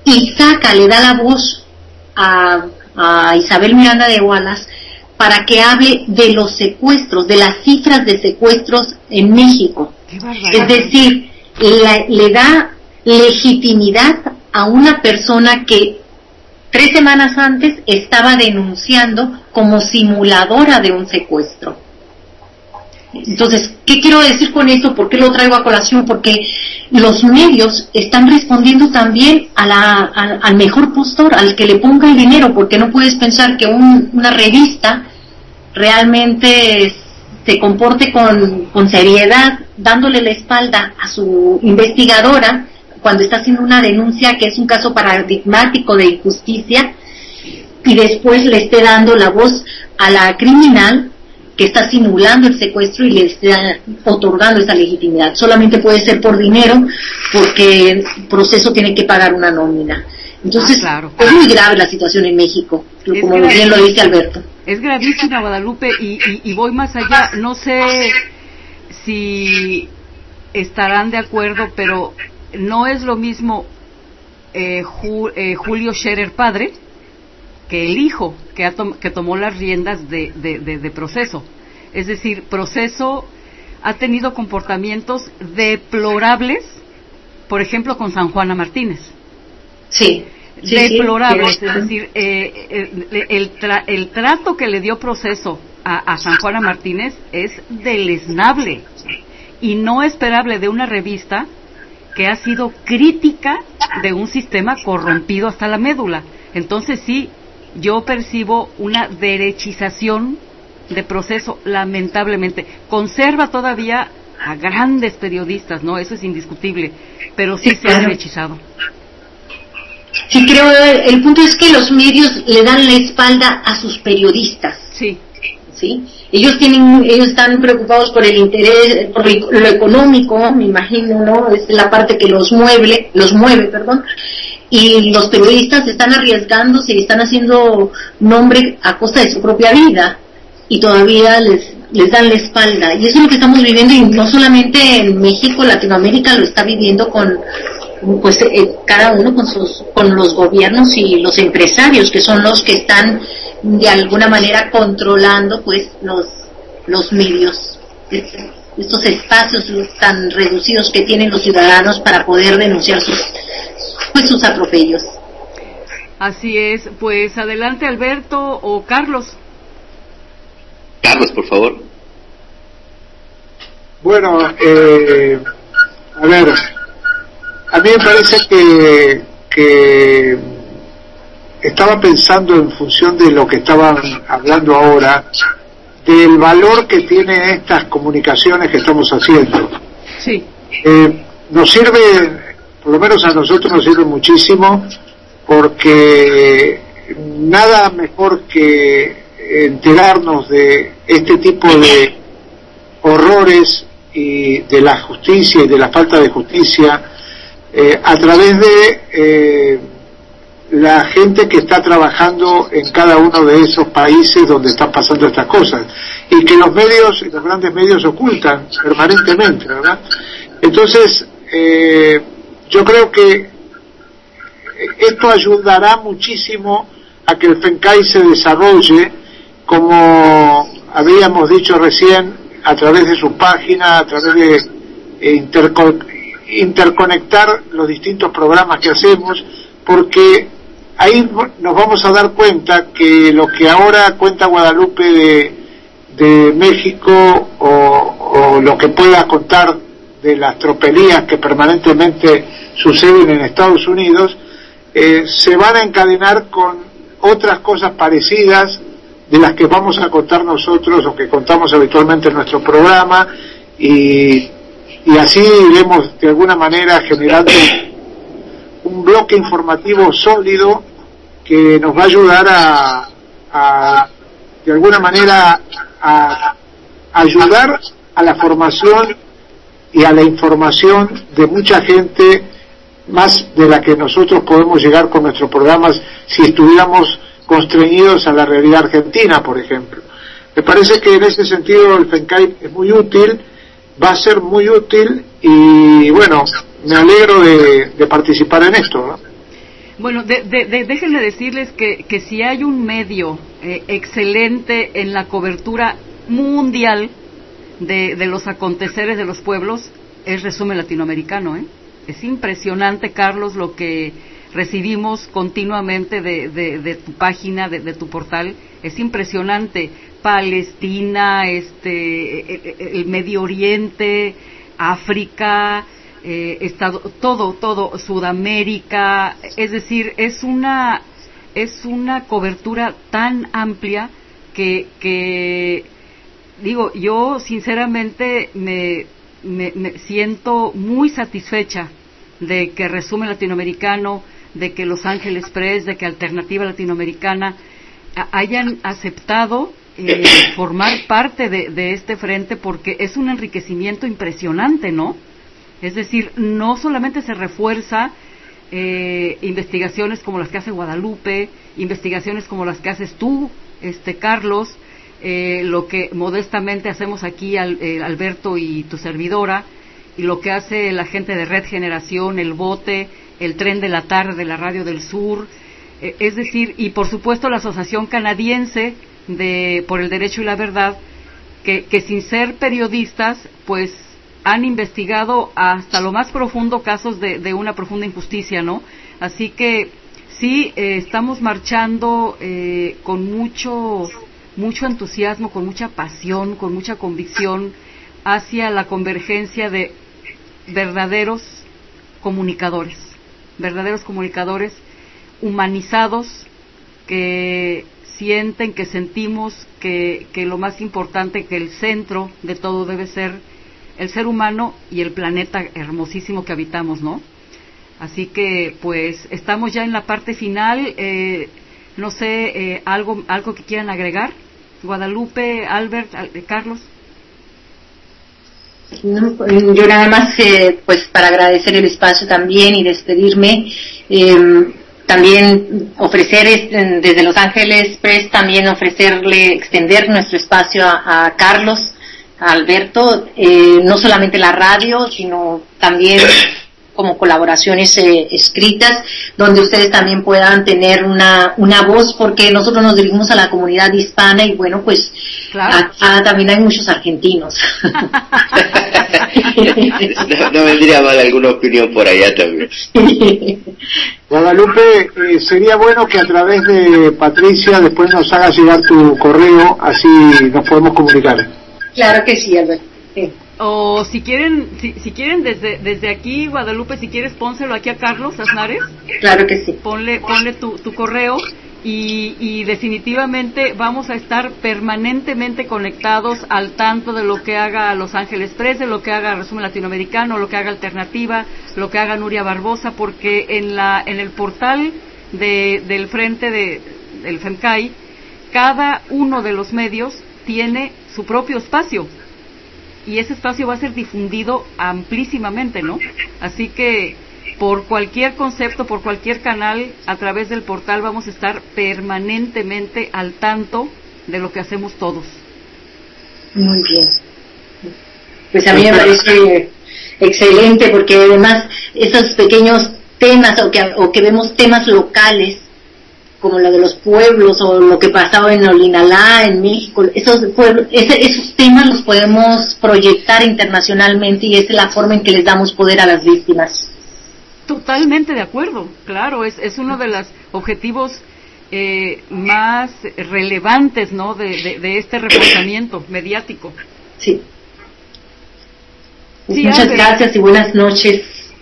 y le da la voz a Isabel Miranda de Wallace para que hable de los secuestros, de las cifras de secuestros en México. Es decir, le da legitimidad a una persona que 3 semanas antes estaba denunciando como simuladora de un secuestro. Entonces, ¿qué quiero decir con esto? ¿Por qué lo traigo a colación? Porque los medios están respondiendo también al mejor postor, al que le ponga el dinero, porque no puedes pensar que una revista realmente se comporte con seriedad, dándole la espalda a su investigadora cuando está haciendo una denuncia que es un caso paradigmático de injusticia, y después le esté dando la voz a la criminal que está simulando el secuestro y le está otorgando esa legitimidad. Solamente puede ser por dinero, porque el proceso tiene que pagar una nómina. Entonces, claro, es muy grave la situación en México, como bien lo dice Alberto. Es gravísima, Guadalupe, y voy más allá. No sé si estarán de acuerdo, pero no es lo mismo Julio Scherer padre que el hijo que tomó las riendas de Proceso. Es decir, Proceso ha tenido comportamientos deplorables, por ejemplo, con San Juana Martínez. Sí. Deplorables, es decir, el trato que le dio Proceso a San Juana Martínez es deleznable y no esperable de una revista que ha sido crítica de un sistema corrompido hasta la médula. Entonces sí, yo percibo una derechización de Proceso, lamentablemente. Conserva todavía a grandes periodistas, ¿no? Eso es indiscutible, pero sí se ha derechizado. Sí, creo, el punto es que los medios le dan la espalda a sus periodistas. Sí. ¿Sí? Ellos están preocupados por el interés, por lo económico, me imagino, ¿no? Es la parte que los mueve, y los periodistas están arriesgándose y están haciendo nombre a costa de su propia vida, y todavía les dan la espalda. Y eso es lo que estamos viviendo, y no solamente en México, Latinoamérica lo está viviendo cada uno con los gobiernos y los empresarios, que son los que están de alguna manera controlando pues los medios, estos espacios tan reducidos que tienen los ciudadanos para poder denunciar sus atropellos. Así es. Pues adelante, Alberto o Carlos. Carlos, por favor. Bueno, a ver, a mí me parece que estaba pensando en función de lo que estaban hablando ahora, del valor que tienen estas comunicaciones que estamos haciendo. Sí. Nos sirve, por lo menos a nosotros nos sirve muchísimo, porque nada mejor que enterarnos de este tipo de horrores y de la justicia y de la falta de justicia a través de la gente que está trabajando en cada uno de esos países donde están pasando estas cosas, y que los medios, los grandes medios, ocultan permanentemente, ¿verdad? Entonces yo creo que esto ayudará muchísimo a que el FENCAI se desarrolle, como habíamos dicho recién, a través de su página, a través de interconectar los distintos programas que hacemos, porque ahí nos vamos a dar cuenta que lo que ahora cuenta Guadalupe de México, o lo que pueda contar de las tropelías que permanentemente suceden en Estados Unidos, se van a encadenar con otras cosas parecidas de las que vamos a contar nosotros o que contamos habitualmente en nuestro programa, y así iremos de alguna manera generando un bloque informativo sólido que nos va a ayudar a de alguna manera a ayudar a la formación y a la información de mucha gente, más de la que nosotros podemos llegar con nuestros programas si estuviéramos constreñidos a la realidad argentina, por ejemplo. Me parece que en ese sentido el FENCAI es muy útil, va a ser muy útil, y bueno, me alegro de participar en esto, ¿no? Bueno, déjenme decirles que si hay un medio excelente en la cobertura mundial de los aconteceres de los pueblos, es Resumen Latinoamericano, ¿eh? Es impresionante, Carlos, lo que recibimos continuamente de tu página, de tu portal. Es impresionante. Palestina, el Medio Oriente, África, todo, Sudamérica, es decir, es una cobertura tan amplia que digo, yo sinceramente me siento muy satisfecha de que Resumen Latinoamericano, de que Los Ángeles Press, de que Alternativa Latinoamericana hayan aceptado formar parte de este frente, porque es un enriquecimiento impresionante, ¿no? Es decir, no solamente se refuerza investigaciones como las que hace Guadalupe, investigaciones como las que haces tú, Carlos, lo que modestamente hacemos aquí Alberto y tu servidora, y lo que hace la gente de Red Generación, El Bote, el Tren de la Tarde de la Radio del Sur, es decir, y por supuesto la Asociación Canadiense por el Derecho y la Verdad, que sin ser periodistas, pues han investigado hasta lo más profundo casos de una profunda injusticia, ¿no? Así que sí, estamos marchando con mucho entusiasmo, con mucha pasión, con mucha convicción hacia la convergencia de verdaderos comunicadores humanizados, que sienten, que sentimos que lo más importante, que el centro de todo debe ser el ser humano y el planeta hermosísimo que habitamos, ¿no? Así que pues estamos ya en la parte final. No sé, algo que quieran agregar, Guadalupe, Albert, Carlos. No, yo nada más pues para agradecer el espacio también y despedirme, también ofrecer desde Los Ángeles Press, también extender nuestro espacio a Carlos, a Alberto, no solamente la radio, sino también como colaboraciones escritas, donde ustedes también puedan tener una voz, porque nosotros nos dirigimos a la comunidad hispana y bueno, pues claro, también hay muchos argentinos. No vendría mal alguna opinión por allá también. Guadalupe, sería bueno que a través de Patricia después nos hagas llegar tu correo, así nos podemos comunicar. Claro que sí, Alberto. Sí. O si quieren desde aquí, Guadalupe, si quieres pónselo aquí a Carlos Aznares. Claro que sí. Ponle tu correo y definitivamente vamos a estar permanentemente conectados al tanto de lo que haga Los Ángeles Press, de lo que haga Resumen Latinoamericano, lo que haga Alternativa, lo que haga Nuria Barbosa, porque en el portal del frente del FEMCAI, cada uno de los medios tiene su propio espacio. Y ese espacio va a ser difundido amplísimamente, ¿no? Así que por cualquier concepto, por cualquier canal, a través del portal vamos a estar permanentemente al tanto de lo que hacemos todos. Muy bien. Pues a mí me parece excelente, porque además esos pequeños temas o que vemos temas locales, como lo de los pueblos o lo que pasaba en Olinalá, en México, esos temas los podemos proyectar internacionalmente y es la forma en que les damos poder a las víctimas. Totalmente de acuerdo, claro, es uno de los objetivos más relevantes, ¿no?, de este reforzamiento mediático. Sí. Pues sí, muchas gracias y buenas noches.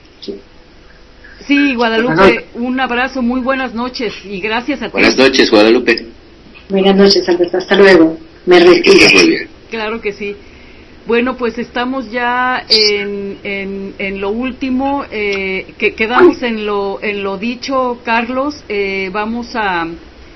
Sí, Guadalupe, un abrazo, muy buenas noches y gracias a ti. Buenas noches, Guadalupe. Buenas noches, Alberto, hasta luego. Me retiro. Claro que sí. Bueno, pues estamos ya en lo último, que quedamos en lo dicho, Carlos. Vamos a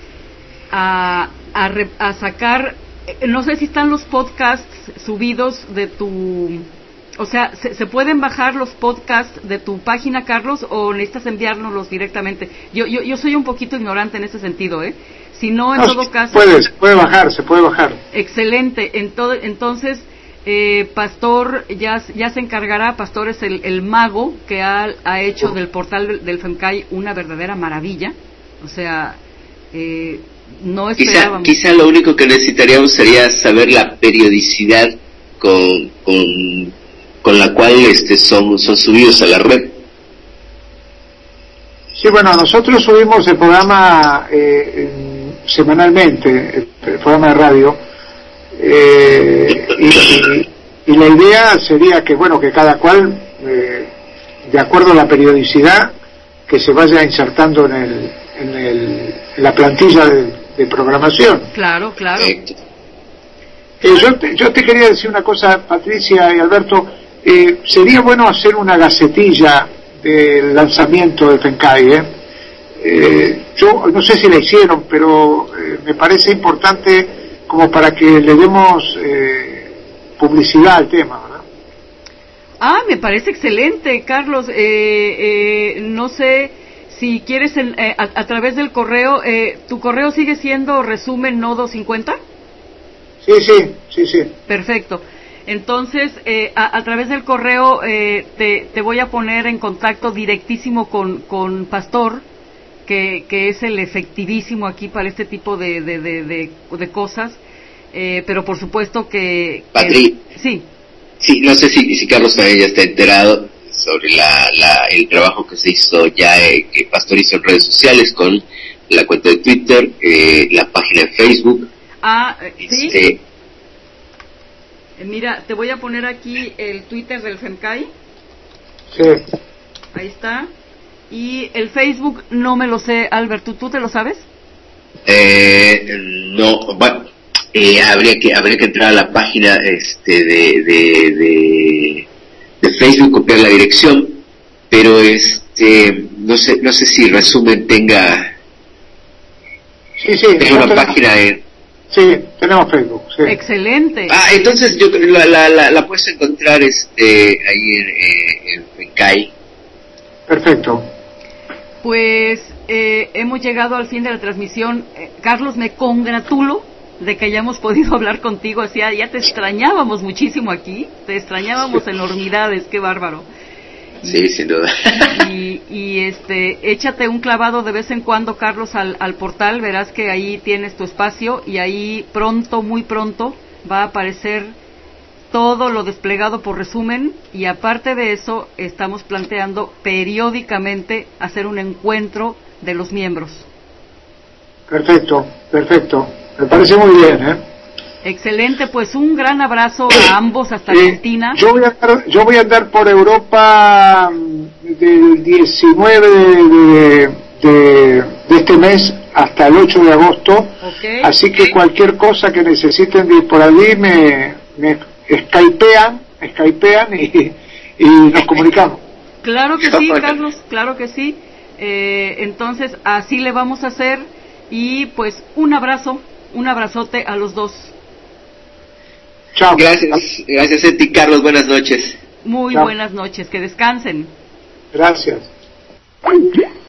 sacar, no sé si están los podcasts subidos de tu... O sea, ¿se pueden bajar los podcasts de tu página, Carlos, o necesitas enviárnoslos directamente? Yo soy un poquito ignorante en ese sentido, ¿eh? Si no, en todo caso... Se puede bajar. Excelente. Entonces, Pastor ya se encargará. Pastor es el mago que ha hecho del portal del FEMCAI una verdadera maravilla. O sea, no esperábamos. Quizá lo único que necesitaríamos sería saber la periodicidad con la cual son subidos a la red. Sí, bueno, nosotros subimos el programa semanalmente, el programa de radio, y la idea sería que, bueno, que cada cual, de acuerdo a la periodicidad, que se vaya insertando en la plantilla de programación. Claro. Yo te quería decir una cosa, Patricia y Alberto. Sería bueno hacer una gacetilla del lanzamiento del FEMCAI. Yo no sé si la hicieron, pero me parece importante como para que le demos publicidad al tema, ¿verdad? Me parece excelente, Carlos. No sé si quieres a través del correo. ¿Tu correo sigue siendo resumen nodo 50? Sí. Perfecto. Entonces, a través del correo te voy a poner en contacto directísimo con Pastor, que es el efectivísimo aquí para este tipo de cosas, pero por supuesto que... Patri, sí, no sé si Carlos ya está enterado sobre el trabajo que se hizo ya, que Pastor hizo en redes sociales con la cuenta de Twitter, la página de Facebook. Sí. Mira, te voy a poner aquí el Twitter del FEMCAI. Sí. Ahí está. Y el Facebook no me lo sé, Albert, ¿tú te lo sabes? No, bueno, habría que entrar a la página de Facebook, copiar la dirección, pero no sé si resumen tenga una página en... Sí, tenemos Facebook, sí. Excelente. Entonces yo la puedes encontrar ahí en FEMCAI. Perfecto. Pues hemos llegado al fin de la transmisión. Carlos, me congratulo de que hayamos podido hablar contigo. Ya te extrañábamos muchísimo aquí, te extrañábamos enormidades, qué bárbaro. Sí, sin duda. Y échate un clavado de vez en cuando, Carlos, al portal, verás que ahí tienes tu espacio y ahí muy pronto va a aparecer todo lo desplegado por resumen, y aparte de eso estamos planteando periódicamente hacer un encuentro de los miembros. Perfecto, me parece muy bien, Excelente, pues un gran abrazo a ambos hasta Argentina. Yo voy a andar por Europa del 19 de este mes hasta el 8 de agosto, así que cualquier cosa que necesiten de ir por allí me skypean y nos comunicamos. Claro que sí, Carlos, claro que sí. Entonces así le vamos a hacer, y pues un abrazote a los dos. Chao. Gracias a ti, Carlos, buenas noches. Muy Chao. Buenas noches, que descansen. Gracias.